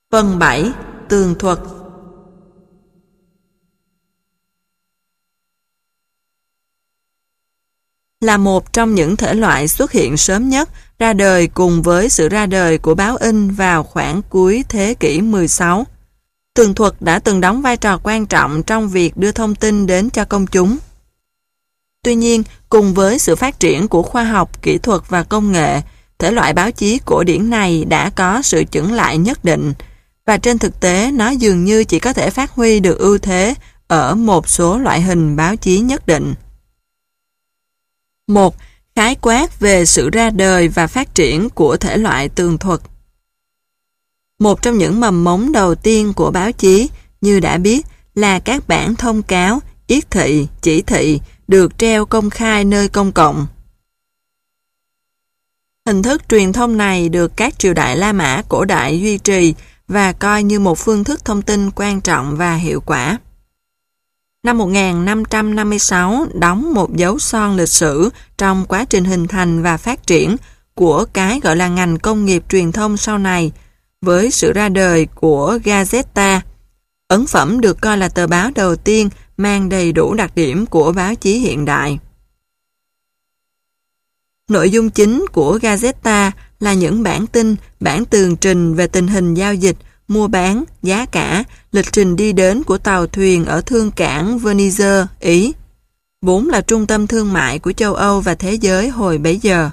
Phần 7. Tường thuật. Là một trong những thể loại xuất hiện sớm nhất, ra đời cùng với sự ra đời của báo in vào khoảng cuối thế kỷ 16. Tường thuật đã từng đóng vai trò quan trọng trong việc đưa thông tin đến cho công chúng. Tuy nhiên, cùng với sự phát triển của khoa học, kỹ thuật và công nghệ, thể loại báo chí cổ điển này đã có sự chững lại nhất định, và trên thực tế nó dường như chỉ có thể phát huy được ưu thế ở một số loại hình báo chí nhất định. 1. Khái quát về sự ra đời và phát triển của thể loại tường thuật. Một trong những mầm mống đầu tiên của báo chí, như đã biết, là các bản thông cáo, yết thị, chỉ thị được treo công khai nơi công cộng. Hình thức truyền thông này được các triều đại La Mã cổ đại duy trì và coi như một phương thức thông tin quan trọng và hiệu quả. Năm 1556 đóng một dấu son lịch sử trong quá trình hình thành và phát triển của cái gọi là ngành công nghiệp truyền thông sau này, với sự ra đời của Gazeta. Ấn phẩm được coi là tờ báo đầu tiên mang đầy đủ đặc điểm của báo chí hiện đại. Nội dung chính của Gazeta là những bản tin, bản tường trình về tình hình giao dịch, mua bán, giá cả, lịch trình đi đến của tàu thuyền ở thương cảng Venice, Ý, vốn là trung tâm thương mại của châu Âu và thế giới hồi bấy giờ.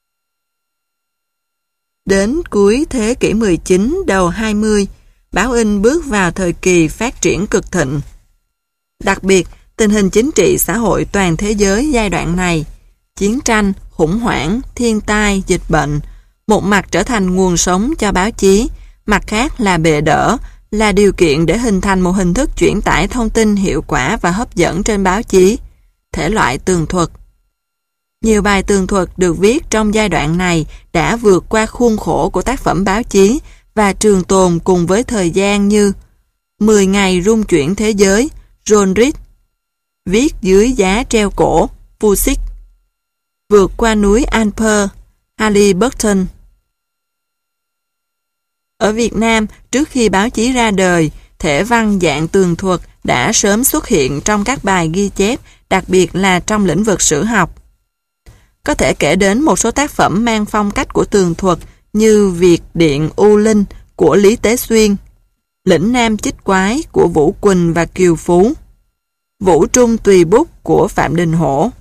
Đến cuối thế kỷ 19, đầu 20, báo in bước vào thời kỳ phát triển cực thịnh. Đặc biệt, tình hình chính trị xã hội toàn thế giới giai đoạn này, chiến tranh, khủng hoảng, thiên tai, dịch bệnh, một mặt trở thành nguồn sống cho báo chí, mặt khác là bệ đỡ, là điều kiện để hình thành một hình thức chuyển tải thông tin hiệu quả và hấp dẫn trên báo chí, thể loại tường thuật. Nhiều bài tường thuật được viết trong giai đoạn này đã vượt qua khuôn khổ của tác phẩm báo chí và trường tồn cùng với thời gian như 10 ngày rung chuyển thế giới, John Reed, Viết dưới giá treo cổ, Pusik, Vượt qua núi Alper, Halliburton. Ở Việt Nam, trước khi báo chí ra đời, thể văn dạng tường thuật đã sớm xuất hiện trong các bài ghi chép, đặc biệt là trong lĩnh vực sử học. Có thể kể đến một số tác phẩm mang phong cách của tường thuật như Việt Điện U Linh của Lý Tế Xuyên, Lĩnh Nam Chích Quái của Vũ Quỳnh và Kiều Phú, Vũ Trung Tùy Bút của Phạm Đình Hổ.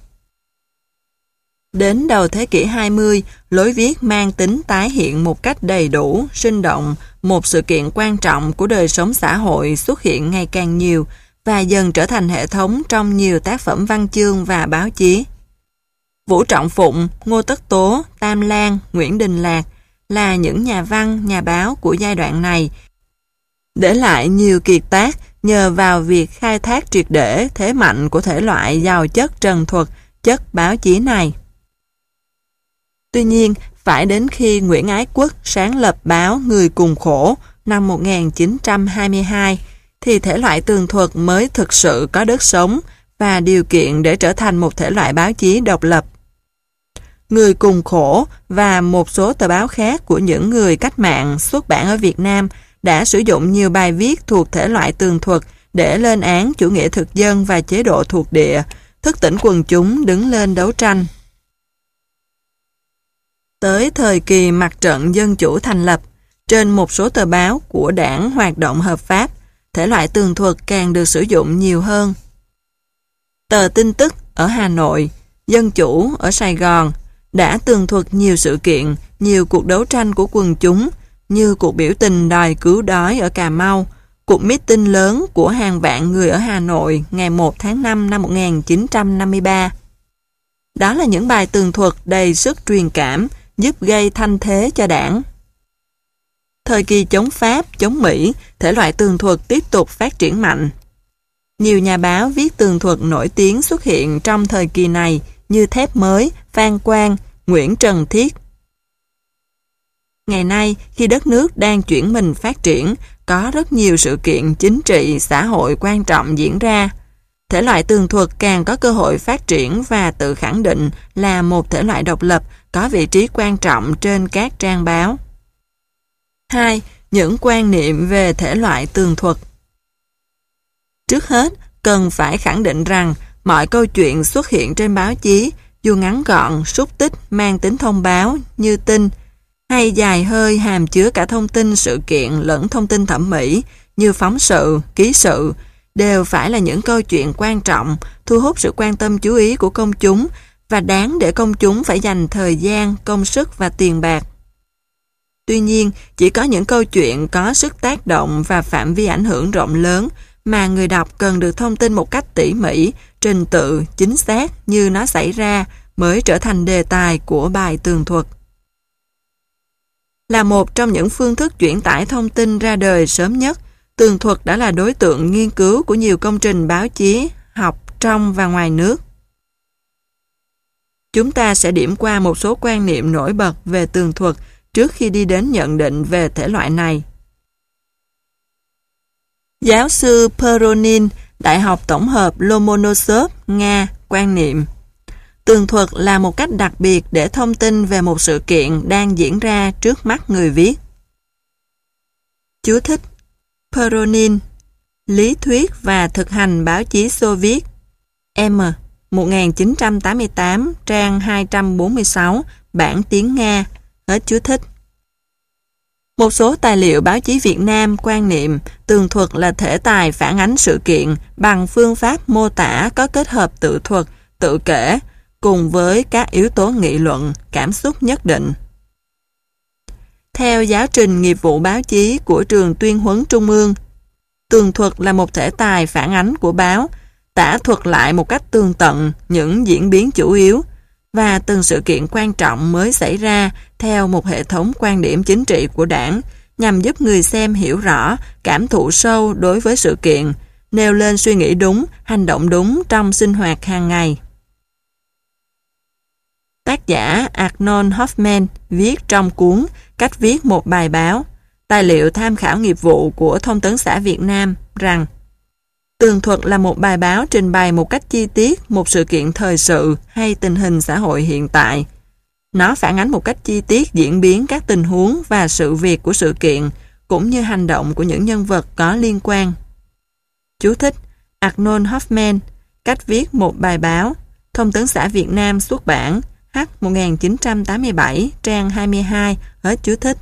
Đến đầu thế kỷ 20, lối viết mang tính tái hiện một cách đầy đủ, sinh động, một sự kiện quan trọng của đời sống xã hội xuất hiện ngày càng nhiều và dần trở thành hệ thống trong nhiều tác phẩm văn chương và báo chí. Vũ Trọng Phụng, Ngô Tất Tố, Tam Lan, Nguyễn Đình Lạc là những nhà văn, nhà báo của giai đoạn này, để lại nhiều kiệt tác nhờ vào việc khai thác triệt để thế mạnh của thể loại giàu chất trần thuật, chất báo chí này. Tuy nhiên, phải đến khi Nguyễn Ái Quốc sáng lập báo Người Cùng Khổ năm 1922, thì thể loại tường thuật mới thực sự có đất sống và điều kiện để trở thành một thể loại báo chí độc lập. Người Cùng Khổ và một số tờ báo khác của những người cách mạng xuất bản ở Việt Nam đã sử dụng nhiều bài viết thuộc thể loại tường thuật để lên án chủ nghĩa thực dân và chế độ thuộc địa, thức tỉnh quần chúng đứng lên đấu tranh. Tới thời kỳ mặt trận dân chủ thành lập, trên một số tờ báo của đảng hoạt động hợp pháp, thể loại tường thuật càng được sử dụng nhiều hơn. Tờ Tin Tức ở Hà Nội, Dân Chủ ở Sài Gòn đã tường thuật nhiều sự kiện, nhiều cuộc đấu tranh của quần chúng như cuộc biểu tình đòi cứu đói ở Cà Mau, cuộc meeting lớn của hàng vạn người ở Hà Nội ngày 1 tháng 5 năm 1953. Đó là những bài tường thuật đầy sức truyền cảm, giúp gây thanh thế cho đảng. Thời kỳ chống Pháp, chống Mỹ, thể loại tường thuật tiếp tục phát triển mạnh. Nhiều nhà báo viết tường thuật nổi tiếng xuất hiện trong thời kỳ này như Thép Mới, Phan Quang, Nguyễn Trần Thiết. Ngày nay, khi đất nước đang chuyển mình phát triển, có rất nhiều sự kiện chính trị, xã hội quan trọng diễn ra. Thể loại tường thuật càng có cơ hội phát triển và tự khẳng định là một thể loại độc lập, có vị trí quan trọng trên các trang báo. 2. những quan niệm về thể loại tường thuật. Trước hết, cần phải khẳng định rằng mọi câu chuyện xuất hiện trên báo chí, dù ngắn gọn, xúc tích, mang tính thông báo như tin, hay dài hơi hàm chứa cả thông tin sự kiện lẫn thông tin thẩm mỹ như phóng sự, ký sự, đều phải là những câu chuyện quan trọng, thu hút sự quan tâm chú ý của công chúng và đáng để công chúng phải dành thời gian, công sức và tiền bạc. Tuy nhiên, chỉ có những câu chuyện có sức tác động và phạm vi ảnh hưởng rộng lớn mà người đọc cần được thông tin một cách tỉ mỉ, trình tự, chính xác như nó xảy ra mới trở thành đề tài của bài tường thuật. Là một trong những phương thức chuyển tải thông tin ra đời sớm nhất, tường thuật đã là đối tượng nghiên cứu của nhiều công trình báo chí, học trong và ngoài nước. Chúng ta sẽ điểm qua một số quan niệm nổi bật về tường thuật trước khi đi đến nhận định về thể loại này. Giáo sư Peronin, Đại học Tổng hợp Lomonosov, Nga, quan niệm tường thuật là một cách đặc biệt để thông tin về một sự kiện đang diễn ra trước mắt người viết. Chú thích: Peronin, Lý thuyết và thực hành báo chí Xô Viết, M. 1988, trang 246, bản tiếng Nga, hết chú thích. Một số tài liệu báo chí Việt Nam quan niệm tường thuật là thể tài phản ánh sự kiện bằng phương pháp mô tả có kết hợp tự thuật, tự kể, cùng với các yếu tố nghị luận, cảm xúc nhất định. Theo giáo trình nghiệp vụ báo chí của trường Tuyên huấn Trung ương, tường thuật là một thể tài phản ánh của báo, tả thuật lại một cách tường tận những diễn biến chủ yếu và từng sự kiện quan trọng mới xảy ra theo một hệ thống quan điểm chính trị của đảng nhằm giúp người xem hiểu rõ, cảm thụ sâu đối với sự kiện, nêu lên suy nghĩ đúng, hành động đúng trong sinh hoạt hàng ngày. Tác giả Arnold Hoffman viết trong cuốn Cách viết một bài báo, tài liệu tham khảo nghiệp vụ của Thông tấn xã Việt Nam rằng tường thuật là một bài báo trình bày một cách chi tiết một sự kiện thời sự hay tình hình xã hội hiện tại. Nó phản ánh một cách chi tiết diễn biến các tình huống và sự việc của sự kiện, cũng như hành động của những nhân vật có liên quan. Chú thích: Arnold Hoffman, Cách viết một bài báo, Thông tấn xã Việt Nam xuất bản, H. 1987, trang 22, hết chú thích.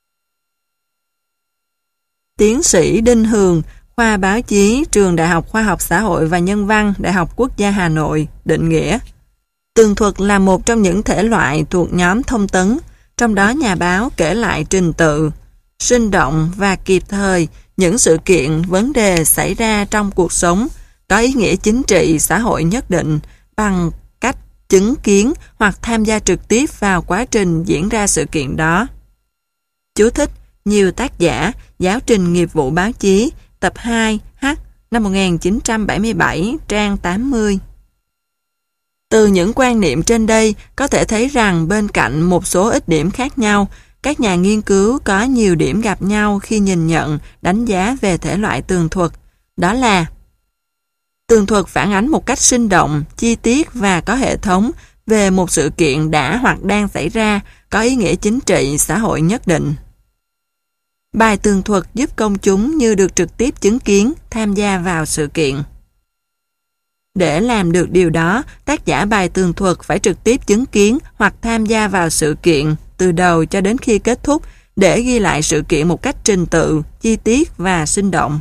Tiến sĩ Đinh Hường, khoa báo chí, Trường Đại học Khoa học Xã hội và Nhân văn, Đại học Quốc gia Hà Nội, định nghĩa tường thuật là một trong những thể loại thuộc nhóm thông tấn, trong đó nhà báo kể lại trình tự, sinh động và kịp thời những sự kiện, vấn đề xảy ra trong cuộc sống, có ý nghĩa chính trị, xã hội nhất định bằng cách chứng kiến hoặc tham gia trực tiếp vào quá trình diễn ra sự kiện đó. Chú thích: nhiều tác giả, Giáo trình nghiệp vụ báo chí, tập 2, H, năm 1977, trang 80. Từ những quan niệm trên đây, có thể thấy rằng bên cạnh một số ít điểm khác nhau, các nhà nghiên cứu có nhiều điểm gặp nhau khi nhìn nhận, đánh giá về thể loại tường thuật. Đó là tường thuật phản ánh một cách sinh động, chi tiết và có hệ thống về một sự kiện đã hoặc đang xảy ra, có ý nghĩa chính trị, xã hội nhất định. Bài tường thuật giúp công chúng như được trực tiếp chứng kiến, tham gia vào sự kiện. Để làm được điều đó, tác giả bài tường thuật phải trực tiếp chứng kiến hoặc tham gia vào sự kiện từ đầu cho đến khi kết thúc để ghi lại sự kiện một cách trình tự, chi tiết và sinh động.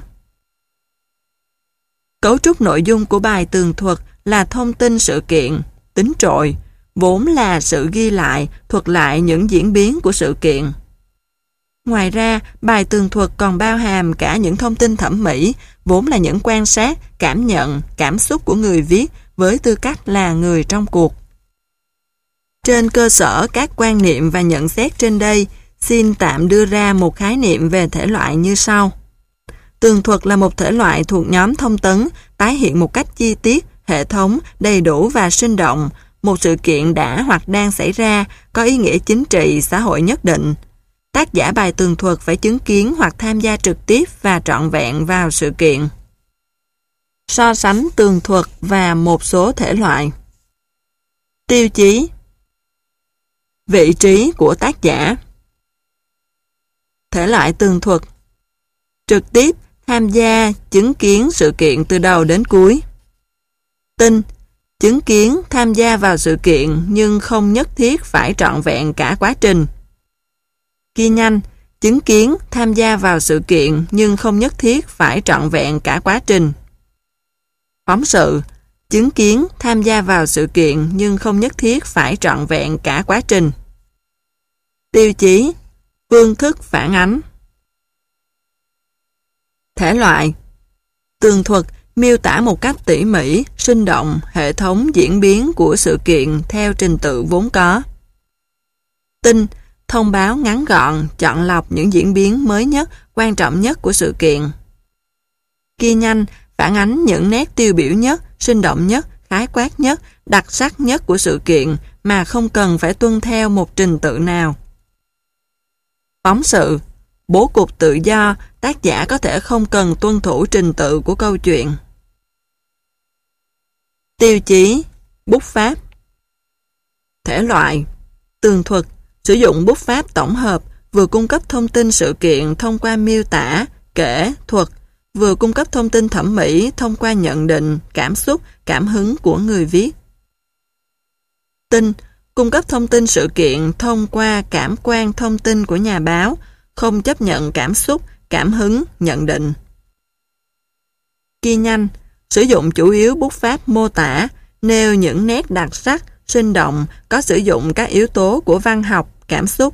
Cấu trúc nội dung của bài tường thuật là thông tin sự kiện, tính trội, vốn là sự ghi lại, thuật lại những diễn biến của sự kiện. Ngoài ra, bài tường thuật còn bao hàm cả những thông tin thẩm mỹ, vốn là những quan sát, cảm nhận, cảm xúc của người viết với tư cách là người trong cuộc. Trên cơ sở các quan niệm và nhận xét trên đây, xin tạm đưa ra một khái niệm về thể loại như sau. Tường thuật là một thể loại thuộc nhóm thông tấn, tái hiện một cách chi tiết, hệ thống, đầy đủ và sinh động, một sự kiện đã hoặc đang xảy ra, có ý nghĩa chính trị, xã hội nhất định. Tác giả bài tường thuật phải chứng kiến hoặc tham gia trực tiếp và trọn vẹn vào sự kiện. So sánh tường thuật và một số thể loại. Tiêu chí. Vị trí của tác giả. Thể loại tường thuật: trực tiếp tham gia chứng kiến sự kiện từ đầu đến cuối. Tin: chứng kiến tham gia vào sự kiện nhưng không nhất thiết phải trọn vẹn cả quá trình. Ghi nhanh: chứng kiến tham gia vào sự kiện nhưng không nhất thiết phải trọn vẹn cả quá trình. Phóng sự: chứng kiến tham gia vào sự kiện nhưng không nhất thiết phải trọn vẹn cả quá trình. Tiêu chí: phương thức phản ánh. Thể loại: tường thuật, miêu tả một cách tỉ mỉ, sinh động, hệ thống diễn biến của sự kiện theo trình tự vốn có. Tin, thông báo ngắn gọn, chọn lọc những diễn biến mới nhất, quan trọng nhất của sự kiện. Ghi nhanh, phản ánh những nét tiêu biểu nhất, sinh động nhất, khái quát nhất, đặc sắc nhất của sự kiện mà không cần phải tuân theo một trình tự nào. Phóng sự: bố cục tự do, tác giả có thể không cần tuân thủ trình tự của câu chuyện. Tiêu chí: bút pháp. Thể loại: tường thuật, sử dụng bút pháp tổng hợp, vừa cung cấp thông tin sự kiện thông qua miêu tả, kể, thuật, vừa cung cấp thông tin thẩm mỹ thông qua nhận định, cảm xúc, cảm hứng của người viết. Tin, cung cấp thông tin sự kiện thông qua cảm quan thông tin của nhà báo, không chấp nhận cảm xúc, cảm hứng, nhận định. Ghi nhanh, sử dụng chủ yếu bút pháp mô tả, nêu những nét đặc sắc, sinh động, có sử dụng các yếu tố của văn học, cảm xúc.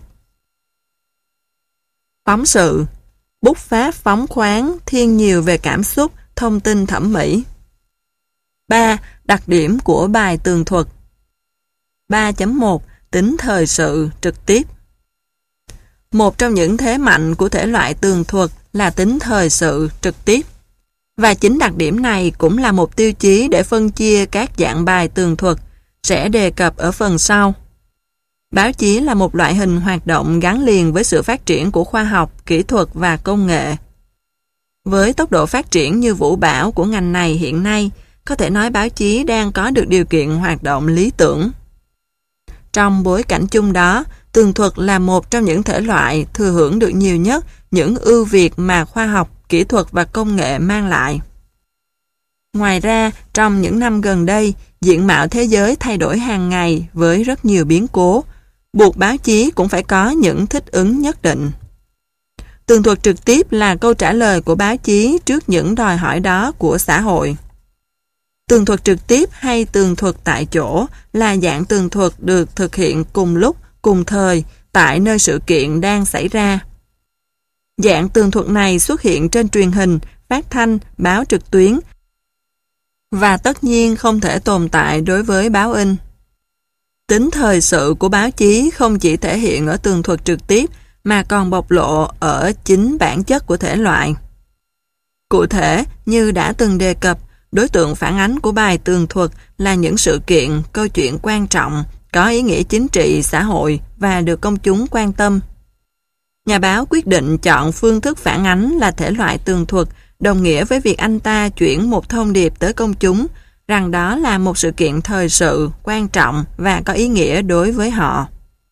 Phóng sự: bút pháp phóng khoáng, thiên nhiều về cảm xúc, thông tin thẩm mỹ. 3. Đặc điểm của bài tường thuật. 3.1. Tính thời sự, trực tiếp. Một trong những thế mạnh của thể loại tường thuật là tính thời sự, trực tiếp. Và chính đặc điểm này cũng là một tiêu chí để phân chia các dạng bài tường thuật, sẽ đề cập ở phần sau. Báo chí là một loại hình hoạt động gắn liền với sự phát triển của khoa học, kỹ thuật và công nghệ. Với tốc độ phát triển như vũ bão của ngành này hiện nay, có thể nói báo chí đang có được điều kiện hoạt động lý tưởng. Trong bối cảnh chung đó, tường thuật là một trong những thể loại thừa hưởng được nhiều nhất những ưu việt mà khoa học, kỹ thuật và công nghệ mang lại. Ngoài ra, trong những năm gần đây, diện mạo thế giới thay đổi hàng ngày với rất nhiều biến cố, buộc báo chí cũng phải có những thích ứng nhất định. Tường thuật trực tiếp là câu trả lời của báo chí trước những đòi hỏi đó của xã hội. Tường thuật trực tiếp hay tường thuật tại chỗ là dạng tường thuật được thực hiện cùng lúc, cùng thời, tại nơi sự kiện đang xảy ra. Dạng tường thuật này xuất hiện trên truyền hình, phát thanh, báo trực tuyến và tất nhiên không thể tồn tại đối với báo in. Tính thời sự của báo chí không chỉ thể hiện ở tường thuật trực tiếp mà còn bộc lộ ở chính bản chất của thể loại. Cụ thể, như đã từng đề cập, đối tượng phản ánh của bài tường thuật là những sự kiện, câu chuyện quan trọng, có ý nghĩa chính trị, xã hội và được công chúng quan tâm. Nhà báo quyết định chọn phương thức phản ánh là thể loại tường thuật, đồng nghĩa với việc anh ta chuyển một thông điệp tới công chúng, rằng đó là một sự kiện thời sự, quan trọng và có ý nghĩa đối với họ.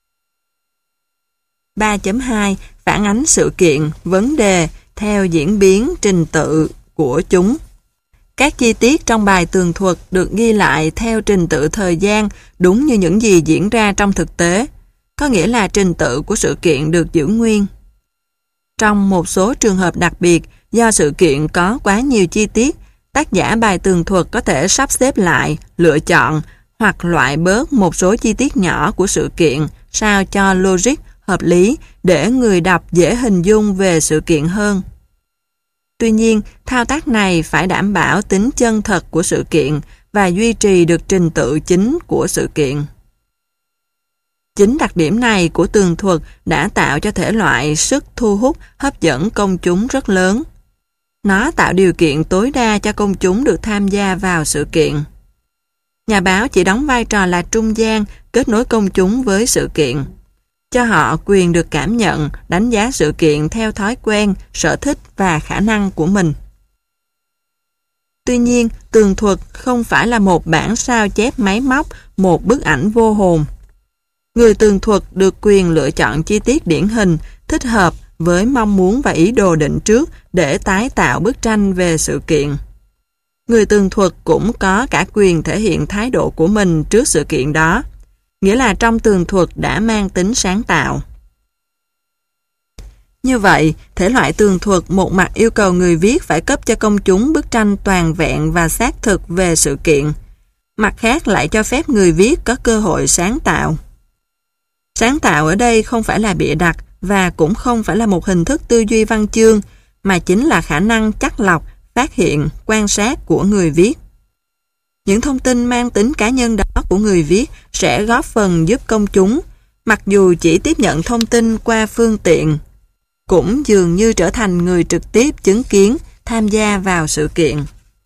3.2. Phản ánh sự kiện, vấn đề theo diễn biến trình tự của chúng. Các chi tiết trong bài tường thuật được ghi lại theo trình tự thời gian đúng như những gì diễn ra trong thực tế, có nghĩa là trình tự của sự kiện được giữ nguyên. Trong một số trường hợp đặc biệt, do sự kiện có quá nhiều chi tiết, tác giả bài tường thuật có thể sắp xếp lại, lựa chọn hoặc loại bớt một số chi tiết nhỏ của sự kiện sao cho logic, hợp lý để người đọc dễ hình dung về sự kiện hơn. Tuy nhiên, thao tác này phải đảm bảo tính chân thật của sự kiện và duy trì được trình tự chính của sự kiện. Chính đặc điểm này của tường thuật đã tạo cho thể loại sức thu hút, hấp dẫn công chúng rất lớn. Nó tạo điều kiện tối đa cho công chúng được tham gia vào sự kiện. Nhà báo chỉ đóng vai trò là trung gian, kết nối công chúng với sự kiện, cho họ quyền được cảm nhận, đánh giá sự kiện theo thói quen, sở thích và khả năng của mình. Tuy nhiên, tường thuật không phải là một bản sao chép máy móc, một bức ảnh vô hồn. Người tường thuật được quyền lựa chọn chi tiết điển hình, thích hợp với mong muốn và ý đồ định trước để tái tạo bức tranh về sự kiện. Người tường thuật cũng có cả quyền thể hiện thái độ của mình trước sự kiện đó, nghĩa là trong tường thuật đã mang tính sáng tạo. Như vậy, thể loại tường thuật một mặt yêu cầu người viết phải cấp cho công chúng bức tranh toàn vẹn và xác thực về sự kiện, mặt khác lại cho phép người viết có cơ hội sáng tạo. Sáng tạo ở đây không phải là bịa đặt và cũng không phải là một hình thức tư duy văn chương, mà chính là khả năng chắt lọc, phát hiện, quan sát của người viết. Những thông tin mang tính cá nhân đó của người viết sẽ góp phần giúp công chúng, mặc dù chỉ tiếp nhận thông tin qua phương tiện, cũng dường như trở thành người trực tiếp chứng kiến, tham gia vào sự kiện.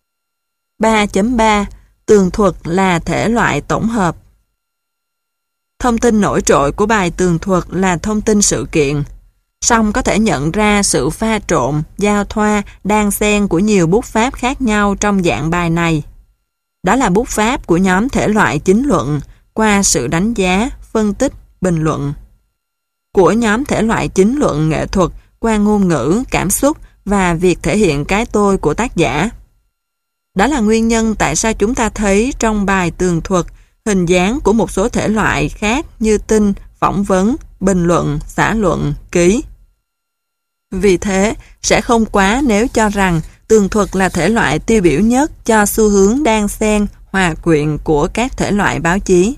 3.3 Tường thuật là thể loại tổng hợp. Thông tin nổi trội của bài tường thuật là thông tin sự kiện, song có thể nhận ra sự pha trộn, giao thoa, đan xen của nhiều bút pháp khác nhau trong dạng bài này. Đó là bút pháp của nhóm thể loại chính luận qua sự đánh giá, phân tích, bình luận. Của nhóm thể loại chính luận nghệ thuật qua ngôn ngữ, cảm xúc và việc thể hiện cái tôi của tác giả. Đó là nguyên nhân tại sao chúng ta thấy trong bài tường thuật hình dáng của một số thể loại khác như tin, phỏng vấn, bình luận, xã luận, ký. Vì thế, sẽ không quá nếu cho rằng tường thuật là thể loại tiêu biểu nhất cho xu hướng đan xen, hòa quyện của các thể loại báo chí.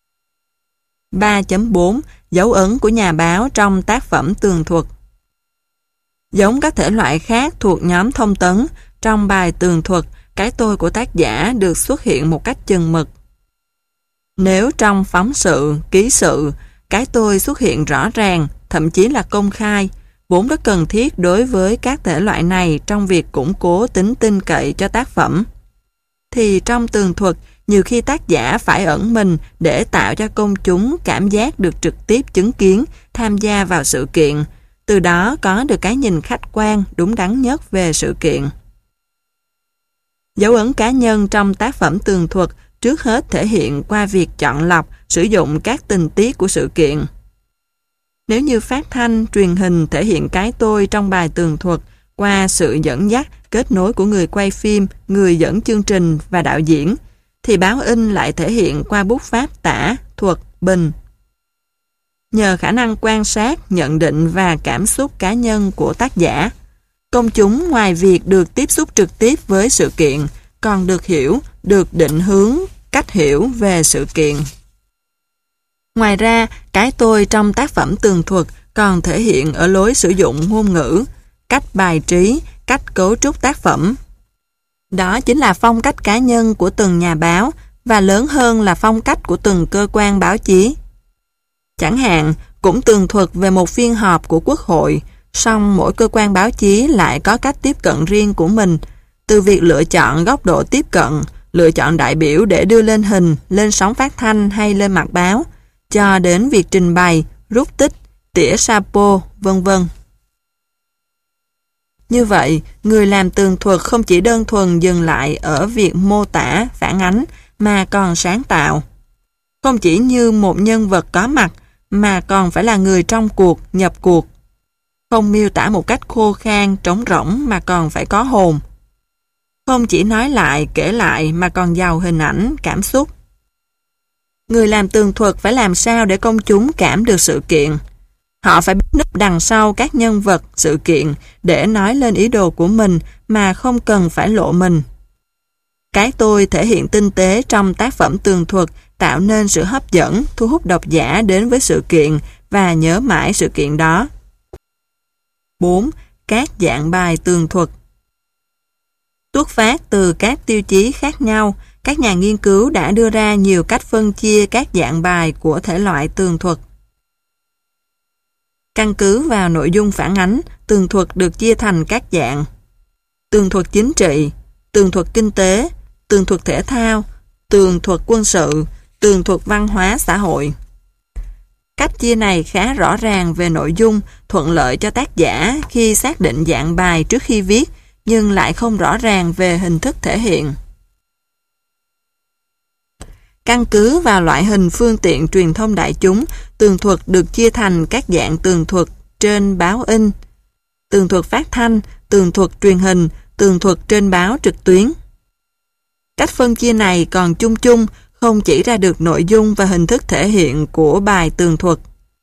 3.4 Dấu ấn của nhà báo trong tác phẩm tường thuật. Giống các thể loại khác thuộc nhóm thông tấn, trong bài tường thuật, cái tôi của tác giả được xuất hiện một cách chừng mực. Nếu trong phóng sự, ký sự, cái tôi xuất hiện rõ ràng, thậm chí là công khai, vốn rất cần thiết đối với các thể loại này trong việc củng cố tính tin cậy cho tác phẩm, thì trong tường thuật, nhiều khi tác giả phải ẩn mình để tạo cho công chúng cảm giác được trực tiếp chứng kiến, tham gia vào sự kiện, từ đó có được cái nhìn khách quan, đúng đắn nhất về sự kiện. Dấu ấn cá nhân trong tác phẩm tường thuật trước hết thể hiện qua việc chọn lọc, sử dụng các tình tiết của sự kiện. Nếu như phát thanh, truyền hình thể hiện cái tôi trong bài tường thuật qua sự dẫn dắt, kết nối của người quay phim, người dẫn chương trình và đạo diễn, thì báo in lại thể hiện qua bút pháp tả, thuật, bình. Nhờ khả năng quan sát, nhận định và cảm xúc cá nhân của tác giả, công chúng ngoài việc được tiếp xúc trực tiếp với sự kiện, còn được hiểu, được định hướng, cách hiểu về sự kiện. Ngoài ra, cái tôi trong tác phẩm tường thuật còn thể hiện ở lối sử dụng ngôn ngữ, cách bài trí, cách cấu trúc tác phẩm. Đó chính là phong cách cá nhân của từng nhà báo và lớn hơn là phong cách của từng cơ quan báo chí. Chẳng hạn, cũng tường thuật về một phiên họp của Quốc hội, song mỗi cơ quan báo chí lại có cách tiếp cận riêng của mình, từ việc lựa chọn góc độ tiếp cận, lựa chọn đại biểu để đưa lên hình, lên sóng phát thanh hay lên mặt báo, cho đến việc trình bày, rút tích, tỉa sapo, vân vân. Như vậy, người làm tường thuật không chỉ đơn thuần dừng lại ở việc mô tả, phản ánh, mà còn sáng tạo. Không chỉ như một nhân vật có mặt, mà còn phải là người trong cuộc, nhập cuộc. Không miêu tả một cách khô khan, trống rỗng mà còn phải có hồn. Không chỉ nói lại, kể lại mà còn giàu hình ảnh, cảm xúc. Người làm tường thuật phải làm sao để công chúng cảm được sự kiện. Họ phải biết núp đằng sau các nhân vật, sự kiện để nói lên ý đồ của mình mà không cần phải lộ mình. Cái tôi thể hiện tinh tế trong tác phẩm tường thuật tạo nên sự hấp dẫn, thu hút độc giả đến với sự kiện và nhớ mãi sự kiện đó. 4. Các dạng bài tường thuật. Xuất phát từ các tiêu chí khác nhau, các nhà nghiên cứu đã đưa ra nhiều cách phân chia các dạng bài của thể loại tường thuật. Căn cứ vào nội dung phản ánh, tường thuật được chia thành các dạng: tường thuật chính trị, tường thuật kinh tế, tường thuật thể thao, tường thuật quân sự, tường thuật văn hóa xã hội. Cách chia này khá rõ ràng về nội dung, thuận lợi cho tác giả khi xác định dạng bài trước khi viết, nhưng lại không rõ ràng về hình thức thể hiện. Căn cứ vào loại hình phương tiện truyền thông đại chúng, tường thuật được chia thành các dạng tường thuật trên báo in, tường thuật phát thanh, tường thuật truyền hình, tường thuật trên báo trực tuyến. Cách phân chia này còn chung chung, không chỉ ra được nội dung và hình thức thể hiện của bài tường thuật.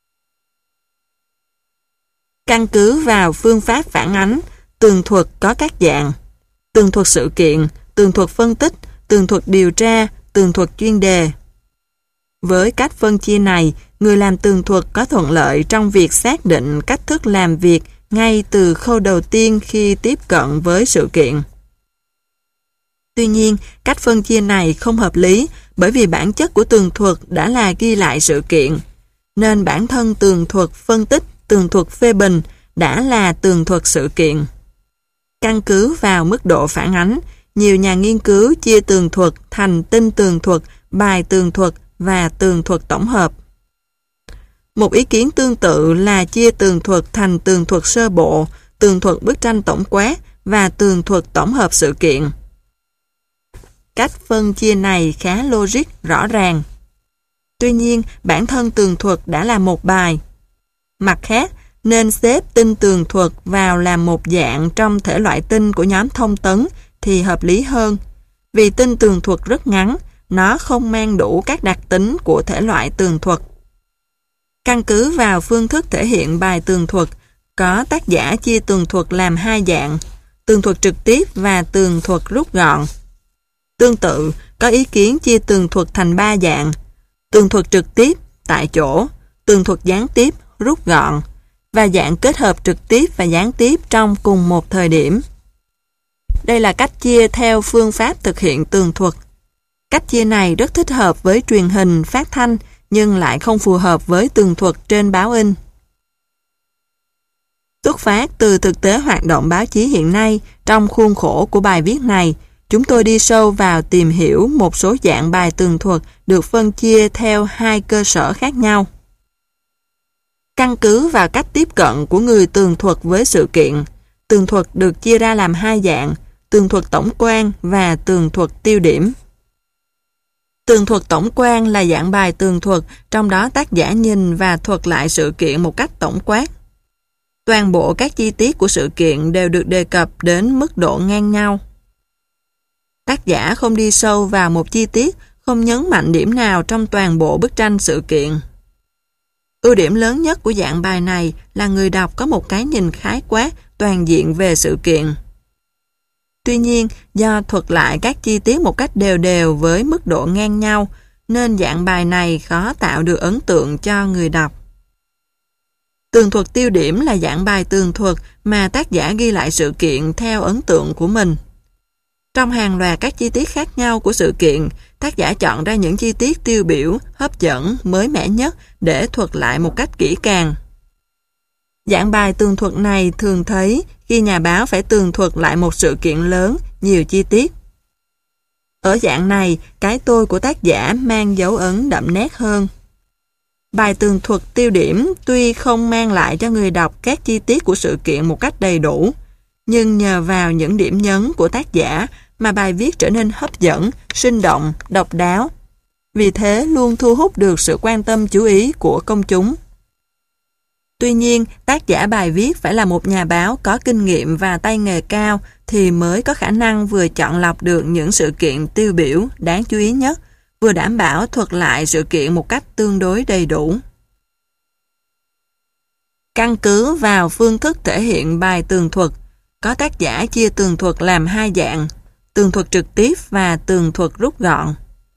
Căn cứ vào phương pháp phản ánh, tường thuật có các dạng: tường thuật sự kiện, tường thuật phân tích, tường thuật điều tra, tường thuật chuyên đề. Với cách phân chia này, người làm tường thuật có thuận lợi trong việc xác định cách thức làm việc ngay từ khâu đầu tiên khi tiếp cận với sự kiện. Tuy nhiên, cách phân chia này không hợp lý bởi vì bản chất của tường thuật đã là ghi lại sự kiện, nên bản thân tường thuật phân tích, tường thuật phê bình đã là tường thuật sự kiện. Căn cứ vào mức độ phản ánh, nhiều nhà nghiên cứu chia tường thuật thành tin tường thuật, bài tường thuật và tường thuật tổng hợp. Một ý kiến tương tự là chia tường thuật thành tường thuật sơ bộ, tường thuật bức tranh tổng quát và tường thuật tổng hợp sự kiện. Cách phân chia này khá logic, rõ ràng. Tuy nhiên, bản thân tường thuật đã là một bài. Mặt khác, nên xếp tin tường thuật vào làm một dạng trong thể loại tin của nhóm thông tấn thì hợp lý hơn. Vì tin tường thuật rất ngắn, nó không mang đủ các đặc tính của thể loại tường thuật. Căn cứ vào phương thức thể hiện bài tường thuật, có tác giả chia tường thuật làm hai dạng, tường thuật trực tiếp và tường thuật rút gọn. Tương tự, có ý kiến chia tường thuật thành ba dạng, tường thuật trực tiếp, tại chỗ, tường thuật gián tiếp, rút gọn, và dạng kết hợp trực tiếp và gián tiếp trong cùng một thời điểm. Đây là cách chia theo phương pháp thực hiện tường thuật. Cách chia này rất thích hợp với truyền hình, phát thanh, nhưng lại không phù hợp với tường thuật trên báo in. Xuất phát từ thực tế hoạt động báo chí hiện nay, trong khuôn khổ của bài viết này, chúng tôi đi sâu vào tìm hiểu một số dạng bài tường thuật được phân chia theo hai cơ sở khác nhau. Căn cứ vào cách tiếp cận của người tường thuật với sự kiện, tường thuật được chia ra làm hai dạng, tường thuật tổng quan và tường thuật tiêu điểm. Tường thuật tổng quan là dạng bài tường thuật, trong đó tác giả nhìn và thuật lại sự kiện một cách tổng quát. Toàn bộ các chi tiết của sự kiện đều được đề cập đến mức độ ngang nhau. Tác giả không đi sâu vào một chi tiết, không nhấn mạnh điểm nào trong toàn bộ bức tranh sự kiện. Ưu điểm lớn nhất của dạng bài này là người đọc có một cái nhìn khái quát, toàn diện về sự kiện. Tuy nhiên, do thuật lại các chi tiết một cách đều đều với mức độ ngang nhau, nên dạng bài này khó tạo được ấn tượng cho người đọc. Tường thuật tiêu điểm là dạng bài tường thuật mà tác giả ghi lại sự kiện theo ấn tượng của mình. Trong hàng loạt các chi tiết khác nhau của sự kiện, tác giả chọn ra những chi tiết tiêu biểu, hấp dẫn, mới mẻ nhất để thuật lại một cách kỹ càng. Dạng bài tường thuật này thường thấy khi nhà báo phải tường thuật lại một sự kiện lớn, nhiều chi tiết. Ở dạng này, cái tôi của tác giả mang dấu ấn đậm nét hơn. Bài tường thuật tiêu điểm tuy không mang lại cho người đọc các chi tiết của sự kiện một cách đầy đủ, nhưng nhờ vào những điểm nhấn của tác giả mà bài viết trở nên hấp dẫn, sinh động, độc đáo. Vì thế luôn thu hút được sự quan tâm chú ý của công chúng. Tuy nhiên, tác giả bài viết phải là một nhà báo có kinh nghiệm và tay nghề cao thì mới có khả năng vừa chọn lọc được những sự kiện tiêu biểu, đáng chú ý nhất, vừa đảm bảo thuật lại sự kiện một cách tương đối đầy đủ. Căn cứ vào phương thức thể hiện bài tường thuật, có tác giả chia tường thuật làm hai dạng, tường thuật trực tiếp và tường thuật rút gọn.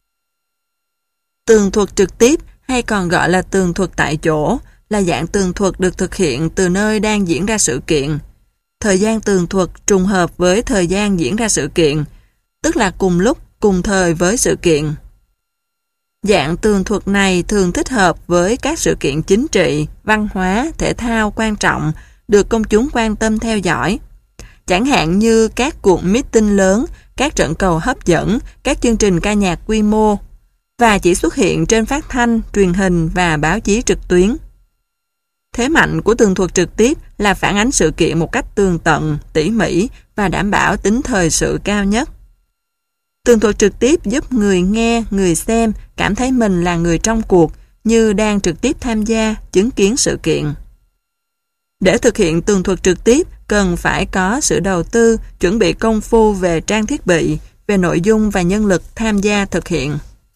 Tường thuật trực tiếp hay còn gọi là tường thuật tại chỗ là dạng tường thuật được thực hiện từ nơi đang diễn ra sự kiện. Thời gian tường thuật trùng hợp với thời gian diễn ra sự kiện, tức là cùng lúc, cùng thời với sự kiện. Dạng tường thuật này thường thích hợp với các sự kiện chính trị, văn hóa, thể thao quan trọng được công chúng quan tâm theo dõi. Chẳng hạn như các cuộc meeting lớn, các trận cầu hấp dẫn, các chương trình ca nhạc quy mô, và chỉ xuất hiện trên phát thanh, truyền hình và báo chí trực tuyến. Thế mạnh của tường thuật trực tiếp là phản ánh sự kiện một cách tường tận, tỉ mỉ và đảm bảo tính thời sự cao nhất. Tường thuật trực tiếp giúp người nghe, người xem cảm thấy mình là người trong cuộc, như đang trực tiếp tham gia, chứng kiến sự kiện. Để thực hiện tường thuật trực tiếp, cần phải có sự đầu tư, chuẩn bị công phu về trang thiết bị, về nội dung và nhân lực tham gia thực hiện.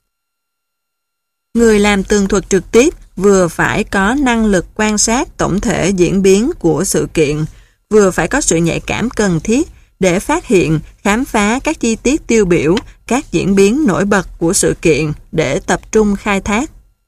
Người làm tường thuật trực tiếp vừa phải có năng lực quan sát tổng thể diễn biến của sự kiện, vừa phải có sự nhạy cảm cần thiết để phát hiện, khám phá các chi tiết tiêu biểu, các diễn biến nổi bật của sự kiện để tập trung khai thác.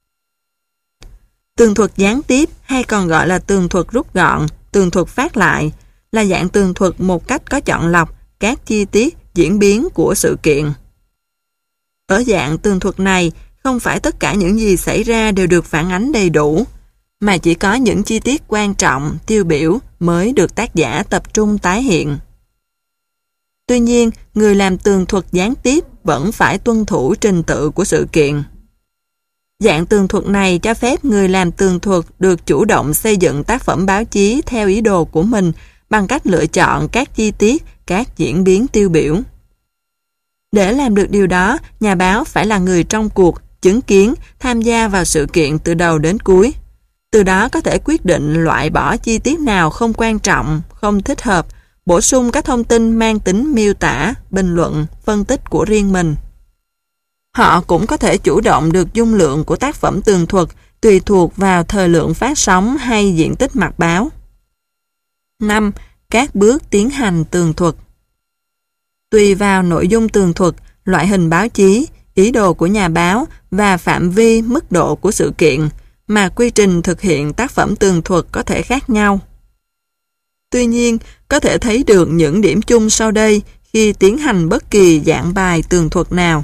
Tường thuật gián tiếp hay còn gọi là tường thuật rút gọn, tường thuật phát lại là dạng tường thuật một cách có chọn lọc các chi tiết diễn biến của sự kiện. Ở dạng tường thuật này, không phải tất cả những gì xảy ra đều được phản ánh đầy đủ, mà chỉ có những chi tiết quan trọng, tiêu biểu mới được tác giả tập trung tái hiện. Tuy nhiên, người làm tường thuật gián tiếp vẫn phải tuân thủ trình tự của sự kiện. Dạng tường thuật này cho phép người làm tường thuật được chủ động xây dựng tác phẩm báo chí theo ý đồ của mình bằng cách lựa chọn các chi tiết, các diễn biến tiêu biểu. Để làm được điều đó, nhà báo phải là người trong cuộc, chứng kiến, tham gia vào sự kiện từ đầu đến cuối. Từ đó có thể quyết định loại bỏ chi tiết nào không quan trọng, không thích hợp, bổ sung các thông tin mang tính miêu tả, bình luận, phân tích của riêng mình. Họ cũng có thể chủ động được dung lượng của tác phẩm tường thuật tùy thuộc vào thời lượng phát sóng hay diện tích mặt báo. 5. Các bước tiến hành tường thuật. Tùy vào nội dung tường thuật, loại hình báo chí, ý đồ của nhà báo và phạm vi mức độ của sự kiện mà quy trình thực hiện tác phẩm tường thuật có thể khác nhau. Tuy nhiên, có thể thấy được những điểm chung sau đây khi tiến hành bất kỳ dạng bài tường thuật nào.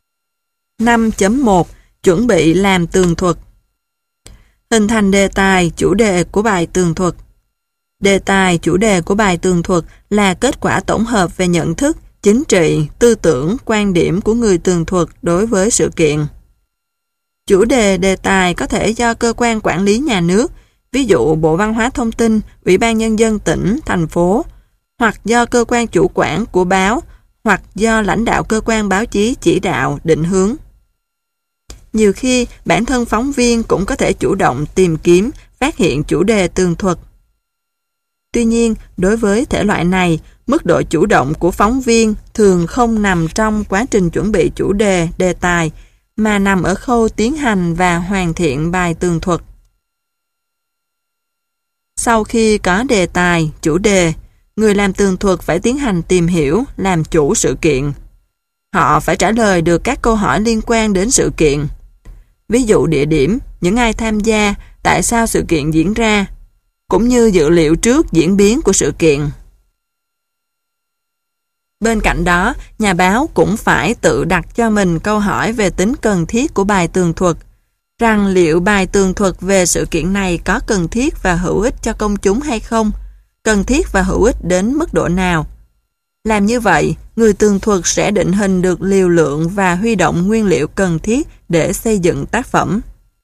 5.1. Chuẩn bị làm tường thuật. Hình thành đề tài, chủ đề của bài tường thuật. Đề tài, chủ đề của bài tường thuật là kết quả tổng hợp về nhận thức, chính trị, tư tưởng, quan điểm của người tường thuật đối với sự kiện. Chủ đề, đề tài có thể do cơ quan quản lý nhà nước, ví dụ Bộ Văn hóa Thông tin, Ủy ban Nhân dân tỉnh, thành phố, hoặc do cơ quan chủ quản của báo, hoặc do lãnh đạo cơ quan báo chí chỉ đạo, định hướng. Nhiều khi, bản thân phóng viên cũng có thể chủ động tìm kiếm, phát hiện chủ đề tường thuật. Tuy nhiên, đối với thể loại này, mức độ chủ động của phóng viên thường không nằm trong quá trình chuẩn bị chủ đề, đề tài, mà nằm ở khâu tiến hành và hoàn thiện bài tường thuật. Sau khi có đề tài, chủ đề, người làm tường thuật phải tiến hành tìm hiểu, làm chủ sự kiện. Họ phải trả lời được các câu hỏi liên quan đến sự kiện. Ví dụ địa điểm, những ai tham gia, tại sao sự kiện diễn ra, cũng như dự liệu trước diễn biến của sự kiện. Bên cạnh đó, nhà báo cũng phải tự đặt cho mình câu hỏi về tính cần thiết của bài tường thuật, rằng liệu bài tường thuật về sự kiện này có cần thiết và hữu ích cho công chúng hay không, cần thiết và hữu ích đến mức độ nào. Làm như vậy, người tường thuật sẽ định hình được liều lượng và huy động nguyên liệu cần thiết để xây dựng tác phẩm.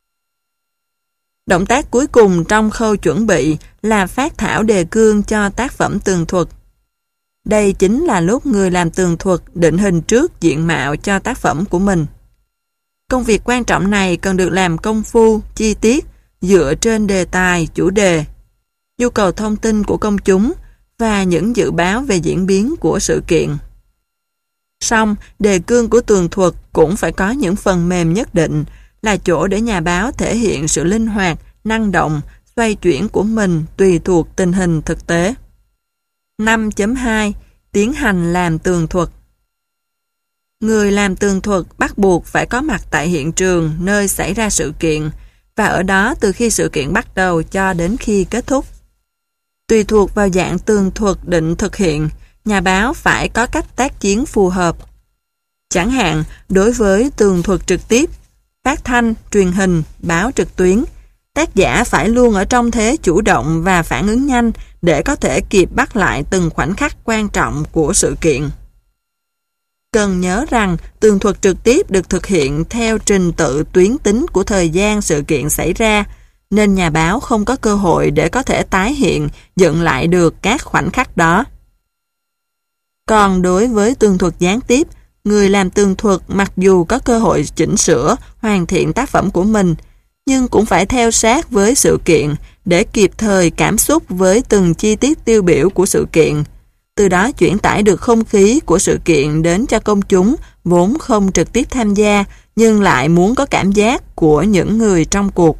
Động tác cuối cùng trong khâu chuẩn bị là phát thảo đề cương cho tác phẩm tường thuật. Đây chính là lúc người làm tường thuật định hình trước diện mạo cho tác phẩm của mình. Công việc quan trọng này cần được làm công phu, chi tiết, dựa trên đề tài, chủ đề, nhu cầu thông tin của công chúng và những dự báo về diễn biến của sự kiện. Song, đề cương của tường thuật cũng phải có những phần mềm nhất định, là chỗ để nhà báo thể hiện sự linh hoạt, năng động, xoay chuyển của mình tùy thuộc tình hình thực tế. 5.2. Tiến hành làm tường thuật. Người làm tường thuật bắt buộc phải có mặt tại hiện trường nơi xảy ra sự kiện và ở đó từ khi sự kiện bắt đầu cho đến khi kết thúc. Tùy thuộc vào dạng tường thuật định thực hiện, nhà báo phải có cách tác chiến phù hợp. Chẳng hạn, đối với tường thuật trực tiếp, phát thanh, truyền hình, báo trực tuyến, tác giả phải luôn ở trong thế chủ động và phản ứng nhanh để có thể kịp bắt lại từng khoảnh khắc quan trọng của sự kiện. Cần nhớ rằng tường thuật trực tiếp được thực hiện theo trình tự tuyến tính của thời gian sự kiện xảy ra, nên nhà báo không có cơ hội để có thể tái hiện, dựng lại được các khoảnh khắc đó. Còn đối với tường thuật gián tiếp, người làm tường thuật mặc dù có cơ hội chỉnh sửa, hoàn thiện tác phẩm của mình, nhưng cũng phải theo sát với sự kiện để kịp thời cảm xúc với từng chi tiết tiêu biểu của sự kiện. Từ đó chuyển tải được không khí của sự kiện đến cho công chúng vốn không trực tiếp tham gia nhưng lại muốn có cảm giác của những người trong cuộc.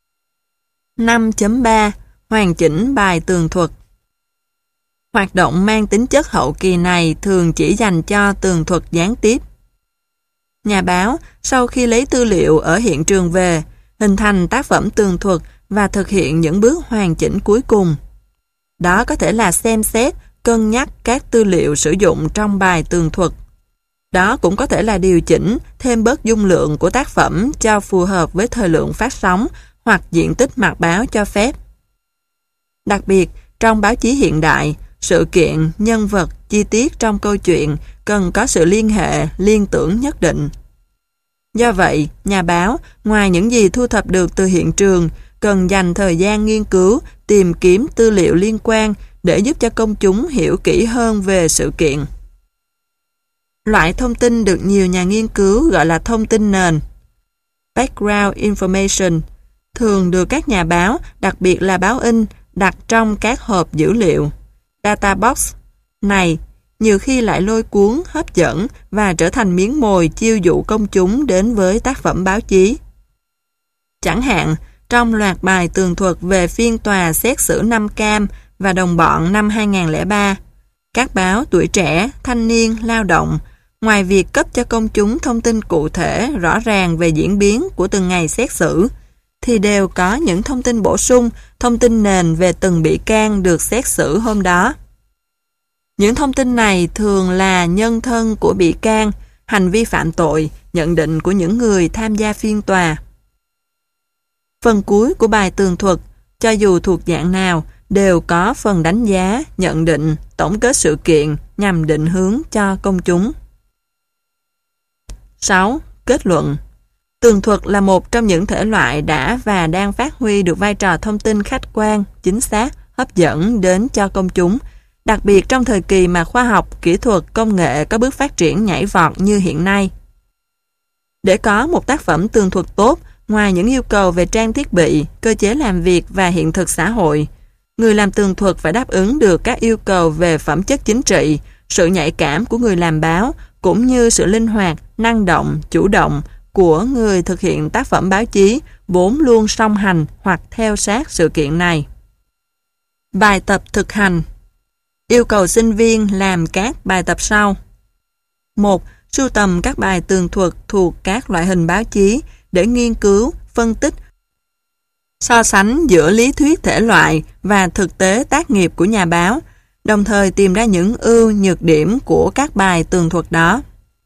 5.3. Hoàn chỉnh bài tường thuật. Hoạt động mang tính chất hậu kỳ này thường chỉ dành cho tường thuật gián tiếp. Nhà báo, sau khi lấy tư liệu ở hiện trường về, hình thành tác phẩm tường thuật và thực hiện những bước hoàn chỉnh cuối cùng. Đó có thể là xem xét, cân nhắc các tư liệu sử dụng trong bài tường thuật. Đó cũng có thể là điều chỉnh, thêm bớt dung lượng của tác phẩm cho phù hợp với thời lượng phát sóng hoặc diện tích mặt báo cho phép. Đặc biệt, trong báo chí hiện đại, sự kiện, nhân vật, chi tiết trong câu chuyện cần có sự liên hệ, liên tưởng nhất định. Do vậy, nhà báo, ngoài những gì thu thập được từ hiện trường, cần dành thời gian nghiên cứu, tìm kiếm tư liệu liên quan để giúp cho công chúng hiểu kỹ hơn về sự kiện. Loại thông tin được nhiều nhà nghiên cứu gọi là thông tin nền, background information, thường được các nhà báo, đặc biệt là báo in, đặt trong các hộp dữ liệu, data box, này nhiều khi lại lôi cuốn, hấp dẫn và trở thành miếng mồi chiêu dụ công chúng đến với tác phẩm báo chí. Chẳng hạn, trong loạt bài tường thuật về phiên tòa xét xử Nam Cam và đồng bọn năm 2003, các báo Tuổi Trẻ, Thanh Niên, Lao động, ngoài việc cấp cho công chúng thông tin cụ thể, rõ ràng về diễn biến của từng ngày xét xử, thì đều có những thông tin bổ sung, thông tin nền về từng bị can được xét xử hôm đó. Những thông tin này thường là nhân thân của bị can, hành vi phạm tội, nhận định của những người tham gia phiên tòa. Phần cuối của bài tường thuật, cho dù thuộc dạng nào, đều có phần đánh giá, nhận định, tổng kết sự kiện nhằm định hướng cho công chúng. 6. Kết luận. Tường thuật là một trong những thể loại đã và đang phát huy được vai trò thông tin khách quan, chính xác, hấp dẫn đến cho công chúng, đặc biệt trong thời kỳ mà khoa học, kỹ thuật, công nghệ có bước phát triển nhảy vọt như hiện nay. Để có một tác phẩm tường thuật tốt, ngoài những yêu cầu về trang thiết bị, cơ chế làm việc và hiện thực xã hội, người làm tường thuật phải đáp ứng được các yêu cầu về phẩm chất chính trị, sự nhạy cảm của người làm báo, cũng như sự linh hoạt, năng động, chủ động của người thực hiện tác phẩm báo chí, vốn luôn song hành hoặc theo sát sự kiện này. Bài tập thực hành. Yêu cầu sinh viên làm các bài tập sau. 1. Sưu tầm các bài tường thuật thuộc các loại hình báo chí để nghiên cứu, phân tích, so sánh giữa lý thuyết thể loại và thực tế tác nghiệp của nhà báo, đồng thời tìm ra những ưu nhược điểm của các bài tường thuật đó.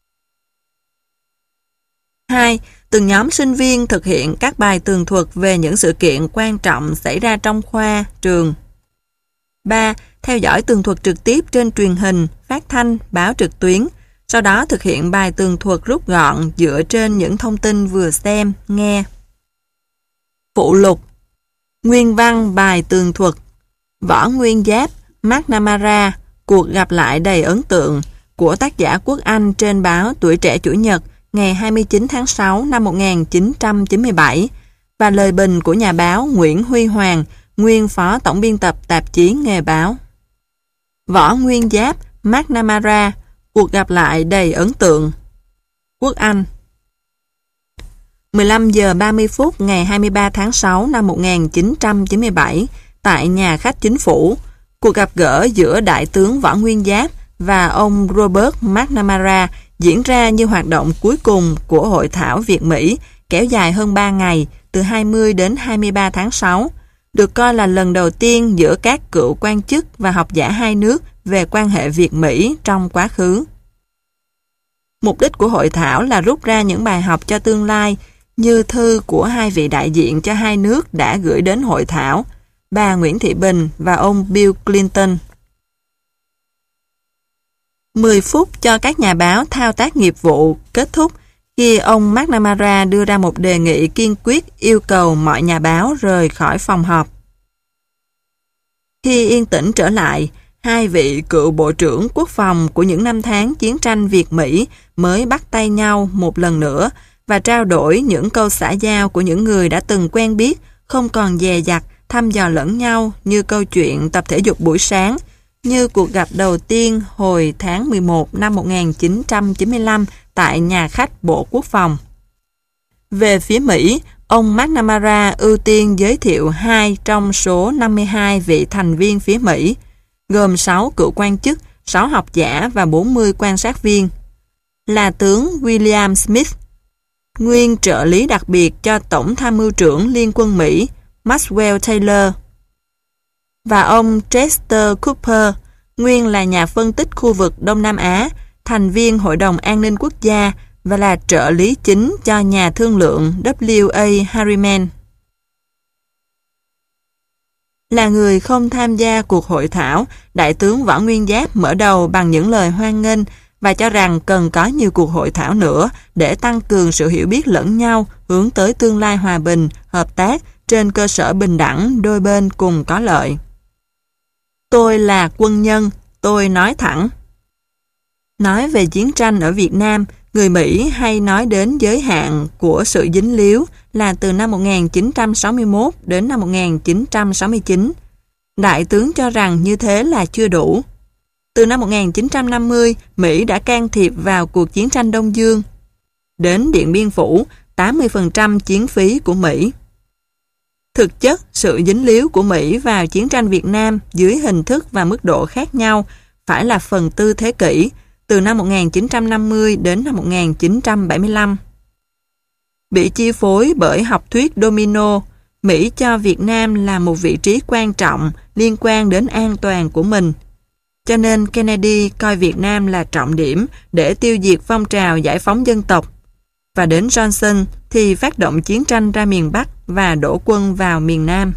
2. Từng nhóm sinh viên thực hiện các bài tường thuật về những sự kiện quan trọng xảy ra trong khoa, trường. 3. Theo dõi tường thuật trực tiếp trên truyền hình, phát thanh, báo trực tuyến, sau đó thực hiện bài tường thuật rút gọn dựa trên những thông tin vừa xem, nghe. Phụ lục. Nguyên văn bài tường thuật. Võ Nguyên Giáp, McNamara, cuộc gặp lại đầy ấn tượng của tác giả quốc Anh trên báo Tuổi Trẻ Chủ nhật ngày 29 tháng 6 năm 1997 và lời bình của nhà báo Nguyễn Huy Hoàng, nguyên phó tổng biên tập tạp chí Nghề Báo. Võ Nguyên Giáp, McNamara, cuộc gặp lại đầy ấn tượng. Quốc Anh. 15 giờ 30 phút ngày 23 tháng 6 năm 1997 tại nhà khách chính phủ, cuộc gặp gỡ giữa Đại tướng Võ Nguyên Giáp và ông Robert McNamara diễn ra như hoạt động cuối cùng của Hội thảo Việt-Mỹ kéo dài hơn 3 ngày, từ 20 đến 23 tháng 6, được coi là lần đầu tiên giữa các cựu quan chức và học giả hai nước về quan hệ Việt-Mỹ trong quá khứ. Mục đích của hội thảo là rút ra những bài học cho tương lai, như thư của hai vị đại diện cho hai nước đã gửi đến hội thảo, bà Nguyễn Thị Bình và ông Bill Clinton. 10 phút cho các nhà báo thao tác nghiệp vụ kết thúc khi ông McNamara đưa ra một đề nghị kiên quyết yêu cầu mọi nhà báo rời khỏi phòng họp. Khi yên tĩnh trở lại, hai vị cựu bộ trưởng quốc phòng của những năm tháng chiến tranh Việt-Mỹ mới bắt tay nhau một lần nữa và trao đổi những câu xã giao của những người đã từng quen biết, không còn dè dặt, thăm dò lẫn nhau như câu chuyện tập thể dục buổi sáng, như cuộc gặp đầu tiên hồi tháng 11 năm 1995 tại nhà khách Bộ Quốc phòng. Về phía Mỹ, ông McNamara ưu tiên giới thiệu 2 trong số 52 vị thành viên phía Mỹ, gồm 6 cựu quan chức, 6 học giả và 40 quan sát viên, là tướng William Smith, nguyên trợ lý đặc biệt cho Tổng tham mưu trưởng Liên quân Mỹ Maxwell Taylor, và ông Chester Cooper, nguyên là nhà phân tích khu vực Đông Nam Á, thành viên Hội đồng An ninh Quốc gia và là trợ lý chính cho nhà thương lượng W.A. Harriman. Là người không tham gia cuộc hội thảo, Đại tướng Võ Nguyên Giáp mở đầu bằng những lời hoan nghênh và cho rằng cần có nhiều cuộc hội thảo nữa để tăng cường sự hiểu biết lẫn nhau, hướng tới tương lai hòa bình, hợp tác trên cơ sở bình đẳng, đôi bên cùng có lợi. Tôi là quân nhân, tôi nói thẳng. Nói về chiến tranh ở Việt Nam, người Mỹ hay nói đến giới hạn của sự dính líu là từ năm 1961 đến năm 1969. Đại tướng cho rằng như thế là chưa đủ. Từ năm 1950, Mỹ đã can thiệp vào cuộc chiến tranh Đông Dương. Đến Điện Biên Phủ, 80% chiến phí của Mỹ. Thực chất, sự dính líu của Mỹ vào chiến tranh Việt Nam dưới hình thức và mức độ khác nhau phải là phần tư thế kỷ, từ năm 1950 đến năm 1975. Bị chi phối bởi học thuyết domino, Mỹ cho Việt Nam là một vị trí quan trọng liên quan đến an toàn của mình. Cho nên Kennedy coi Việt Nam là trọng điểm để tiêu diệt phong trào giải phóng dân tộc. Và đến Johnson thì phát động chiến tranh ra miền Bắc và đổ quân vào miền Nam.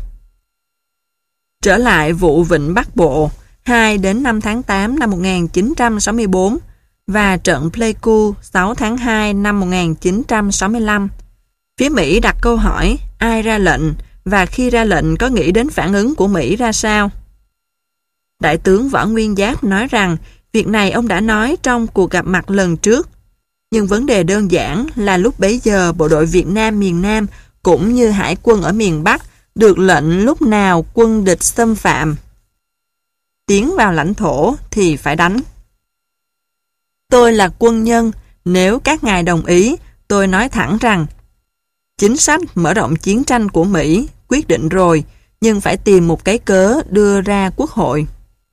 Trở lại vụ Vịnh Bắc Bộ, 2 đến 5 tháng 8 năm 1964 và trận Pleiku 6 tháng 2 năm 1965. Phía Mỹ đặt câu hỏi ai ra lệnh và khi ra lệnh có nghĩ đến phản ứng của Mỹ ra sao. Đại tướng Võ Nguyên Giáp nói rằng việc này ông đã nói trong cuộc gặp mặt lần trước. Nhưng vấn đề đơn giản là lúc bấy giờ bộ đội Việt Nam miền Nam cũng như hải quân ở miền Bắc được lệnh lúc nào quân địch xâm phạm tiến vào lãnh thổ thì phải đánh. Tôi là quân nhân, nếu các ngài đồng ý, tôi nói thẳng rằng chính sách mở rộng chiến tranh của Mỹ quyết định rồi, nhưng phải tìm một cái cớ đưa ra Quốc hội.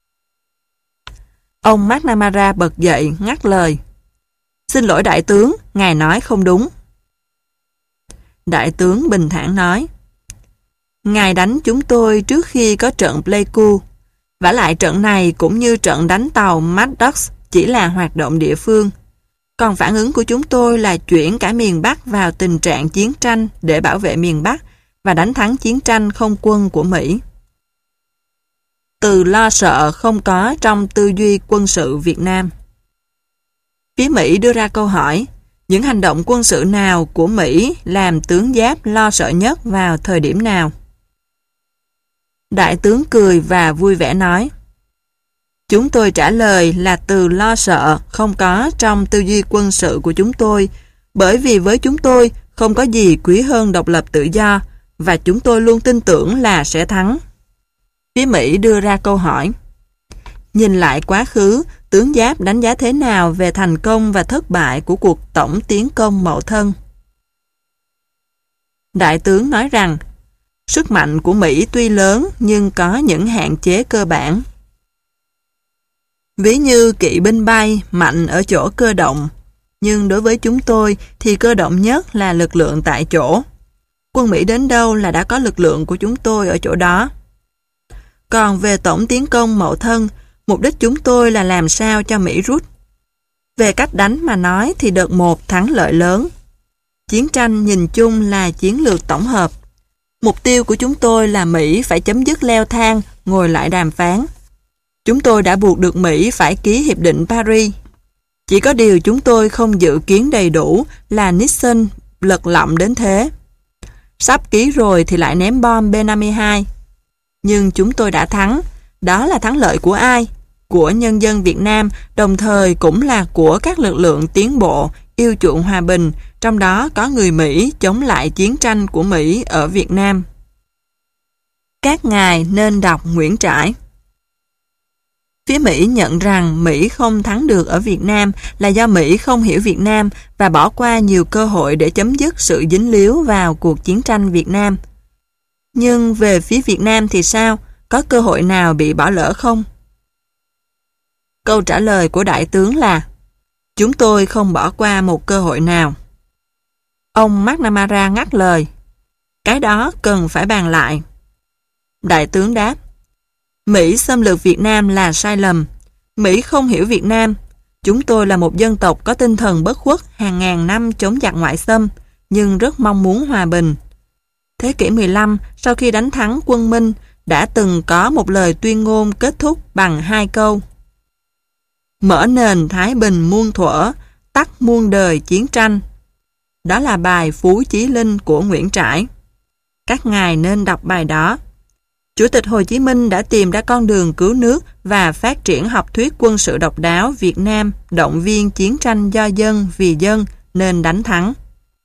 Ông McNamara bật dậy ngắt lời. Xin lỗi đại tướng, ngài nói không đúng. Đại tướng bình thản nói, ngài đánh chúng tôi trước khi có trận Pleiku. Vả lại trận này cũng như trận đánh tàu Mad Dog chỉ là hoạt động địa phương. Còn phản ứng của chúng tôi là chuyển cả miền Bắc vào tình trạng chiến tranh để bảo vệ miền Bắc và đánh thắng chiến tranh không quân của Mỹ. Từ lo sợ không có trong tư duy quân sự Việt Nam. Phía Mỹ đưa ra câu hỏi, những hành động quân sự nào của Mỹ làm tướng Giáp lo sợ nhất vào thời điểm nào? Đại tướng cười và vui vẻ nói, chúng tôi trả lời là từ lo sợ không có trong tư duy quân sự của chúng tôi, bởi vì với chúng tôi không có gì quý hơn độc lập tự do, và chúng tôi luôn tin tưởng là sẽ thắng. Phía Mỹ đưa ra câu hỏi, nhìn lại quá khứ, tướng Giáp đánh giá thế nào về thành công và thất bại của cuộc tổng tiến công Mậu Thân? Đại tướng nói rằng, sức mạnh của Mỹ tuy lớn nhưng có những hạn chế cơ bản. Ví như kỵ binh bay mạnh ở chỗ cơ động, nhưng đối với chúng tôi thì cơ động nhất là lực lượng tại chỗ. Quân Mỹ đến đâu là đã có lực lượng của chúng tôi ở chỗ đó. Còn về tổng tiến công Mậu Thân, mục đích chúng tôi là làm sao cho Mỹ rút. Về cách đánh mà nói thì đợt 1 thắng lợi lớn. Chiến tranh nhìn chung là chiến lược tổng hợp. Mục tiêu của chúng tôi là Mỹ phải chấm dứt leo thang, ngồi lại đàm phán. Chúng tôi đã buộc được Mỹ phải ký Hiệp định Paris. Chỉ có điều chúng tôi không dự kiến đầy đủ là Nixon lật lọng đến thế. Sắp ký rồi thì lại ném bom B-52. Nhưng chúng tôi đã thắng. Đó là thắng lợi của ai? Của nhân dân Việt Nam, đồng thời cũng là của các lực lượng tiến bộ, yêu chuộng hòa bình, trong đó có người Mỹ chống lại chiến tranh của Mỹ ở Việt Nam. Các ngài nên đọc Nguyễn Trãi. Phía Mỹ nhận rằng Mỹ không thắng được ở Việt Nam là do Mỹ không hiểu Việt Nam và bỏ qua nhiều cơ hội để chấm dứt sự dính líu vào cuộc chiến tranh Việt Nam. Nhưng về phía Việt Nam thì sao? Có cơ hội nào bị bỏ lỡ không? Câu trả lời của đại tướng là: chúng tôi không bỏ qua một cơ hội nào. Ông McNamara ngắt lời: cái đó cần phải bàn lại. Đại tướng đáp: Mỹ xâm lược Việt Nam là sai lầm. Mỹ không hiểu Việt Nam. Chúng tôi là một dân tộc có tinh thần bất khuất hàng ngàn năm chống giặc ngoại xâm, nhưng rất mong muốn hòa bình. Thế kỷ 15, sau khi đánh thắng quân Minh, đã từng có một lời tuyên ngôn kết thúc bằng 2 câu: mở nền thái bình muôn thuở, tắt muôn đời chiến tranh. Đó là bài Phú Chí Linh của Nguyễn Trãi. Các ngài nên đọc bài đó. Chủ tịch Hồ Chí Minh đã tìm ra con đường cứu nước và phát triển học thuyết quân sự độc đáo Việt Nam, động viên chiến tranh do dân vì dân nên đánh thắng.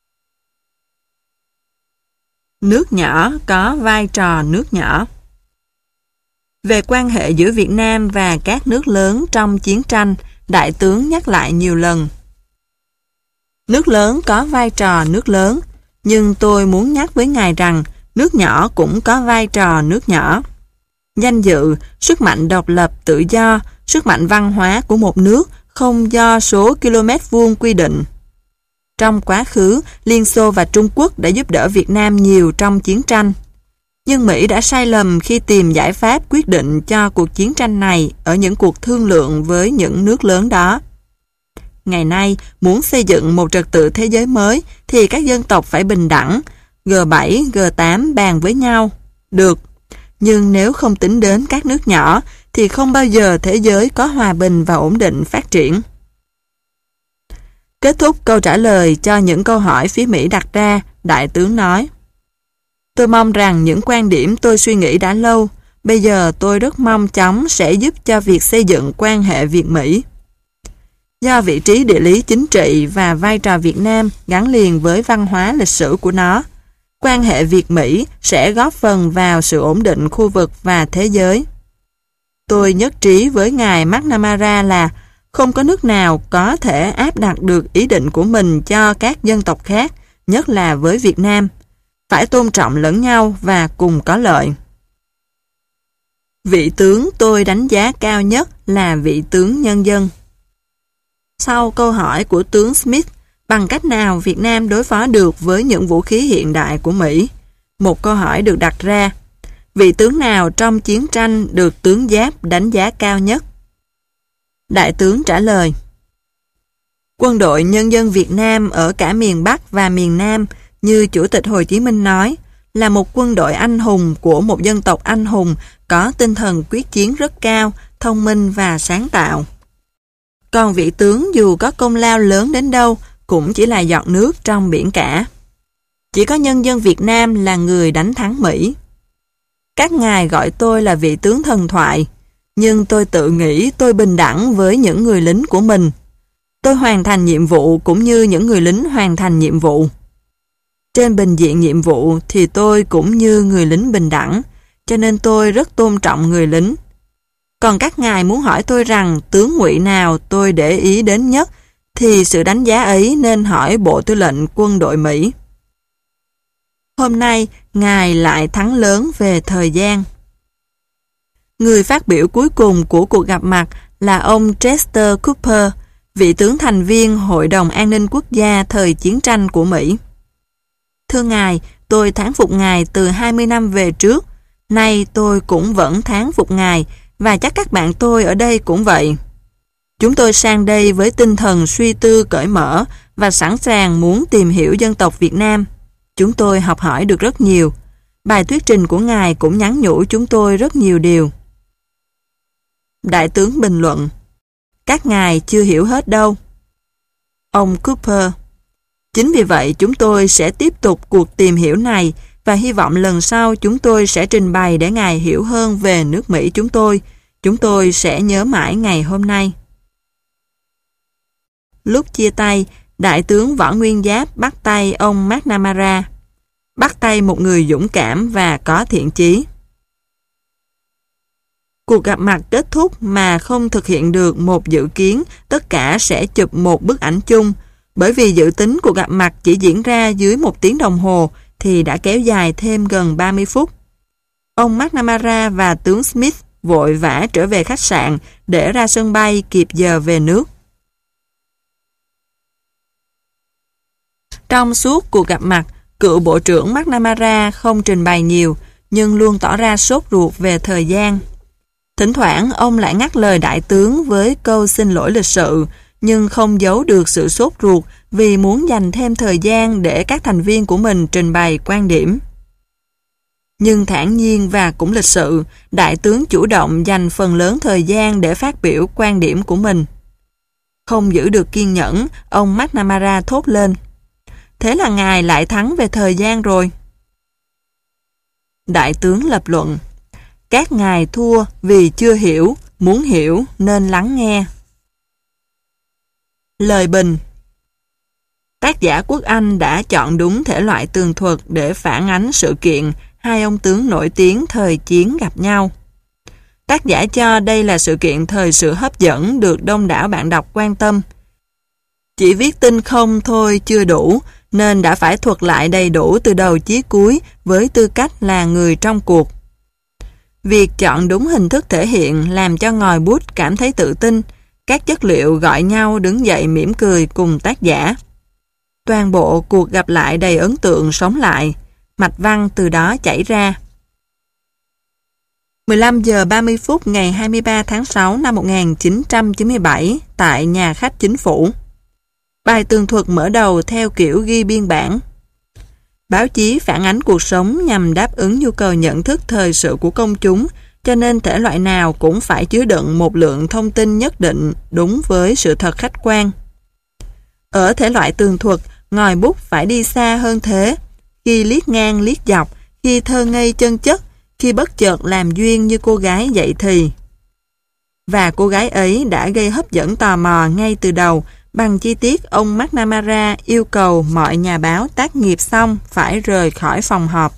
Nước nhỏ có vai trò nước nhỏ. Về quan hệ giữa Việt Nam và các nước lớn trong chiến tranh, đại tướng nhắc lại nhiều lần. Nước lớn có vai trò nước lớn, nhưng tôi muốn nhắc với ngài rằng nước nhỏ cũng có vai trò nước nhỏ. Danh dự, sức mạnh độc lập tự do, sức mạnh văn hóa của một nước không do số km vuông quy định. Trong quá khứ, Liên Xô và Trung Quốc đã giúp đỡ Việt Nam nhiều trong chiến tranh. Nhưng Mỹ đã sai lầm khi tìm giải pháp quyết định cho cuộc chiến tranh này ở những cuộc thương lượng với những nước lớn đó. Ngày nay, muốn xây dựng một trật tự thế giới mới thì các dân tộc phải bình đẳng, G7, G8 bàn với nhau. Được, nhưng nếu không tính đến các nước nhỏ thì không bao giờ thế giới có hòa bình và ổn định phát triển. Kết thúc câu trả lời cho những câu hỏi phía Mỹ đặt ra, đại tướng nói: tôi mong rằng những quan điểm tôi suy nghĩ đã lâu, bây giờ tôi rất mong chóng sẽ giúp cho việc xây dựng quan hệ Việt-Mỹ. Do vị trí địa lý chính trị và vai trò Việt Nam gắn liền với văn hóa lịch sử của nó, quan hệ Việt-Mỹ sẽ góp phần vào sự ổn định khu vực và thế giới. Tôi nhất trí với ngài McNamara là không có nước nào có thể áp đặt được ý định của mình cho các dân tộc khác, nhất là với Việt Nam. Phải tôn trọng lẫn nhau và cùng có lợi. Vị tướng tôi đánh giá cao nhất là vị tướng nhân dân. Sau câu hỏi của tướng Smith, bằng cách nào Việt Nam đối phó được với những vũ khí hiện đại của Mỹ? Một câu hỏi được đặt ra: vị tướng nào trong chiến tranh được tướng Giáp đánh giá cao nhất? Đại tướng trả lời: quân đội nhân dân Việt Nam ở cả miền Bắc và miền Nam, như Chủ tịch Hồ Chí Minh nói, là một quân đội anh hùng của một dân tộc anh hùng có tinh thần quyết chiến rất cao, thông minh và sáng tạo. Còn vị tướng dù có công lao lớn đến đâu cũng chỉ là giọt nước trong biển cả. Chỉ có nhân dân Việt Nam là người đánh thắng Mỹ. Các ngài gọi tôi là vị tướng thần thoại, nhưng tôi tự nghĩ tôi bình đẳng với những người lính của mình. Tôi hoàn thành nhiệm vụ cũng như những người lính hoàn thành nhiệm vụ. Trên bình diện nhiệm vụ thì tôi cũng như người lính bình đẳng, cho nên tôi rất tôn trọng người lính. Còn các ngài muốn hỏi tôi rằng tướng ngụy nào tôi để ý đến nhất, thì sự đánh giá ấy nên hỏi Bộ Tư lệnh Quân đội Mỹ. Hôm nay, ngài lại thắng lớn về thời gian. Người phát biểu cuối cùng của cuộc gặp mặt là ông Chester Cooper, vị tướng thành viên Hội đồng An ninh Quốc gia thời chiến tranh của Mỹ. Thưa ngài, tôi thán phục ngài từ 20 năm về trước. Nay tôi cũng vẫn thán phục ngài, và chắc các bạn tôi ở đây cũng vậy. Chúng tôi sang đây với tinh thần suy tư cởi mở và sẵn sàng muốn tìm hiểu dân tộc Việt Nam. Chúng tôi học hỏi được rất nhiều. Bài thuyết trình của ngài cũng nhắn nhủ chúng tôi rất nhiều điều. Đại tướng bình luận: các ngài chưa hiểu hết đâu. Ông Cooper: chính vì vậy chúng tôi sẽ tiếp tục cuộc tìm hiểu này và hy vọng lần sau chúng tôi sẽ trình bày để ngài hiểu hơn về nước Mỹ chúng tôi. Chúng tôi sẽ nhớ mãi ngày hôm nay. Lúc chia tay, Đại tướng Võ Nguyên Giáp bắt tay ông McNamara. Bắt tay một người dũng cảm và có thiện chí. Cuộc gặp mặt kết thúc mà không thực hiện được một dự kiến, tất cả sẽ chụp một bức ảnh chung. Bởi vì dự tính cuộc gặp mặt chỉ diễn ra dưới 1 tiếng đồng hồ, thì đã kéo dài thêm gần 30 phút. Ông McNamara và tướng Smith vội vã trở về khách sạn để ra sân bay kịp giờ về nước. Trong suốt cuộc gặp mặt, cựu Bộ trưởng McNamara không trình bày nhiều, nhưng luôn tỏ ra sốt ruột về thời gian. Thỉnh thoảng ông lại ngắt lời đại tướng với câu xin lỗi lịch sự, nhưng không giấu được sự sốt ruột vì muốn dành thêm thời gian để các thành viên của mình trình bày quan điểm. Nhưng thản nhiên và cũng lịch sự, đại tướng chủ động dành phần lớn thời gian để phát biểu quan điểm của mình. Không giữ được kiên nhẫn, ông McNamara thốt lên: "Thế là ngài lại thắng về thời gian rồi." Đại tướng lập luận: "Các ngài thua vì chưa hiểu, muốn hiểu nên lắng nghe." Lời bình: tác giả Quốc Anh đã chọn đúng thể loại tường thuật để phản ánh sự kiện hai ông tướng nổi tiếng thời chiến gặp nhau. Tác giả cho đây là sự kiện thời sự hấp dẫn được đông đảo bạn đọc quan tâm. Chỉ viết tin không thôi chưa đủ, nên đã phải thuật lại đầy đủ từ đầu chí cuối với tư cách là người trong cuộc. Việc chọn đúng hình thức thể hiện làm cho ngòi bút cảm thấy tự tin, các chất liệu gọi nhau đứng dậy mỉm cười cùng tác giả. Toàn bộ cuộc gặp lại đầy ấn tượng sống lại, mạch văn từ đó chảy ra. 15 giờ 30 phút ngày 23 tháng 6 năm 1997 tại nhà khách chính phủ. Bài tường thuật mở đầu theo kiểu ghi biên bản. Báo chí phản ánh cuộc sống nhằm đáp ứng nhu cầu nhận thức thời sự của công chúng, cho nên thể loại nào cũng phải chứa đựng một lượng thông tin nhất định đúng với sự thật khách quan. Ở thể loại tường thuật, ngòi bút phải đi xa hơn thế, khi liếc ngang liếc dọc, khi thơ ngây chân chất, khi bất chợt làm duyên như cô gái dậy thì. Và cô gái ấy đã gây hấp dẫn tò mò ngay từ đầu, bằng chi tiết ông McNamara yêu cầu mọi nhà báo tác nghiệp xong phải rời khỏi phòng họp.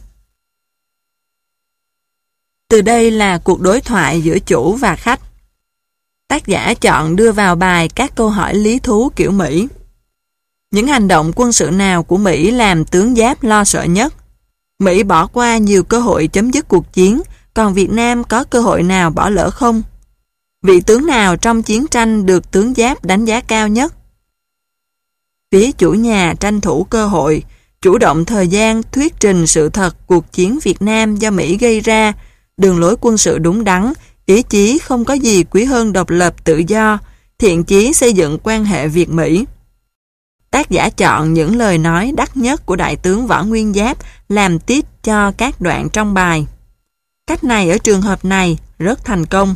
Từ đây là cuộc đối thoại giữa chủ và khách. Tác giả chọn đưa vào bài các câu hỏi lý thú kiểu Mỹ. Những hành động quân sự nào của Mỹ làm tướng Giáp lo sợ nhất? Mỹ bỏ qua nhiều cơ hội chấm dứt cuộc chiến, còn Việt Nam có cơ hội nào bỏ lỡ không? Vị tướng nào trong chiến tranh được tướng Giáp đánh giá cao nhất? Phía chủ nhà tranh thủ cơ hội, chủ động thời gian thuyết trình sự thật cuộc chiến Việt Nam do Mỹ gây ra, đường lối quân sự đúng đắn, ý chí không có gì quý hơn độc lập tự do, thiện chí xây dựng quan hệ Việt-Mỹ. Tác giả chọn những lời nói đắt nhất của Đại tướng Võ Nguyên Giáp làm tít cho các đoạn trong bài. Cách này ở trường hợp này rất thành công.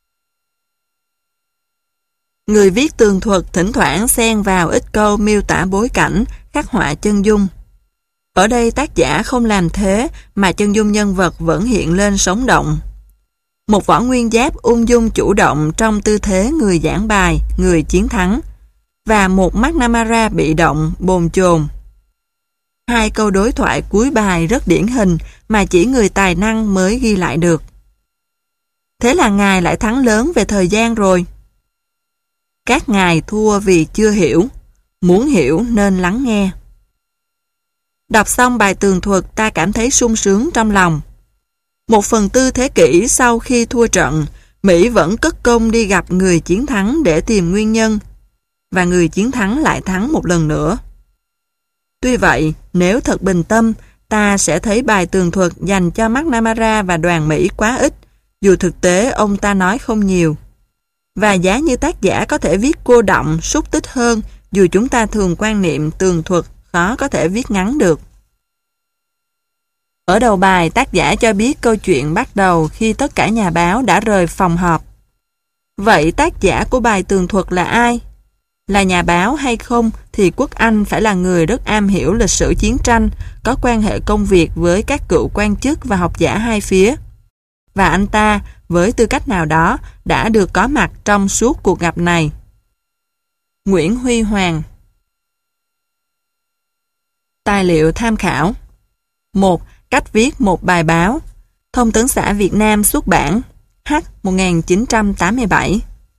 Người viết tường thuật thỉnh thoảng xen vào ít câu miêu tả bối cảnh, khắc họa chân dung. Ở đây tác giả không làm thế mà chân dung nhân vật vẫn hiện lên sống động. Một Võ Nguyên Giáp ung dung chủ động trong tư thế người giảng bài, người chiến thắng, và một McNamara bị động, bồn chồn. Hai câu đối thoại cuối bài rất điển hình mà chỉ người tài năng mới ghi lại được. Thế là ngài lại thắng lớn về thời gian rồi. Các ngài thua vì chưa hiểu, muốn hiểu nên lắng nghe. Đọc xong bài tường thuật ta cảm thấy sung sướng trong lòng. 1/4 thế kỷ sau khi thua trận, Mỹ vẫn cất công đi gặp người chiến thắng để tìm nguyên nhân, và người chiến thắng lại thắng một lần nữa. Tuy vậy, nếu thật bình tâm, ta sẽ thấy bài tường thuật dành cho McNamara và đoàn Mỹ quá ít, dù thực tế ông ta nói không nhiều. Và giá như tác giả có thể viết cô đọng, xúc tích hơn, dù chúng ta thường quan niệm tường thuật khó có thể viết ngắn được. Ở đầu bài, tác giả cho biết câu chuyện bắt đầu khi tất cả nhà báo đã rời phòng họp. Vậy tác giả của bài tường thuật là ai? Là nhà báo hay không thì Quốc Anh phải là người rất am hiểu lịch sử chiến tranh, có quan hệ công việc với các cựu quan chức và học giả hai phía. Và anh ta, với tư cách nào đó, đã được có mặt trong suốt cuộc gặp này. Nguyễn Huy Hoàng. Tài liệu tham khảo. 1. Cách viết một bài báo. Thông tấn xã Việt Nam xuất bản. H. 1987.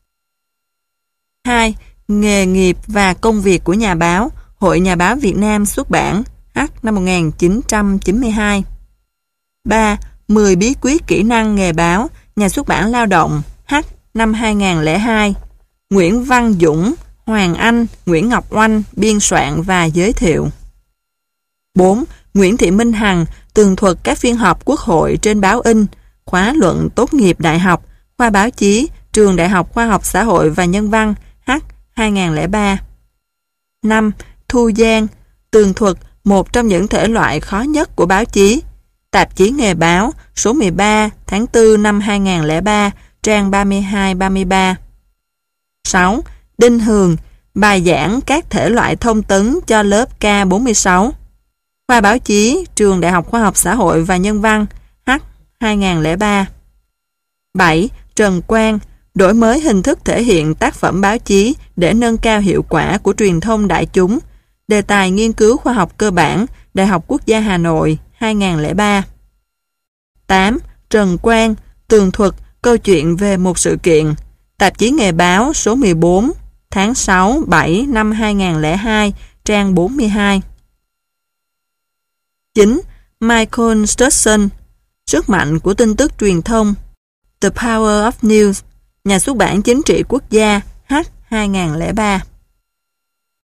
2. Nghề nghiệp và công việc của nhà báo, Hội Nhà báo Việt Nam xuất bản, H. năm 1992. 3. 10 bí quyết kỹ năng nghề báo, Nhà xuất bản Lao động, H. năm 2002. Nguyễn Văn Dũng, Hoàng Anh, Nguyễn Ngọc Oanh biên soạn và giới thiệu. 4. Nguyễn Thị Minh Hằng, tường thuật các phiên họp Quốc hội trên báo in, khóa luận tốt nghiệp đại học, khoa báo chí, Trường Đại học Khoa học Xã hội và Nhân văn, H. 2003. 5. Thu Giang, tường thuật một trong những thể loại khó nhất của báo chí, Tạp chí Nghề báo, số 13, tháng 4 năm 2003, trang 32-33. 6. Đinh Hường, bài giảng các thể loại thông tấn cho lớp K46, khoa báo chí, Trường Đại học Khoa học Xã hội và Nhân văn, H. 2003. 7. Trần Quang, đổi mới hình thức thể hiện tác phẩm báo chí để nâng cao hiệu quả của truyền thông đại chúng, đề tài nghiên cứu khoa học cơ bản, Đại học Quốc gia Hà Nội, 2003. 8. Trần Quang, tường thuật câu chuyện về một sự kiện, Tạp chí Nghề báo, số 14, tháng 6-7 năm 2002, trang 42. 9. Michael Sturgeon, sức mạnh của tin tức truyền thông, The Power of News, Nhà xuất bản Chính trị Quốc gia, H. 2003.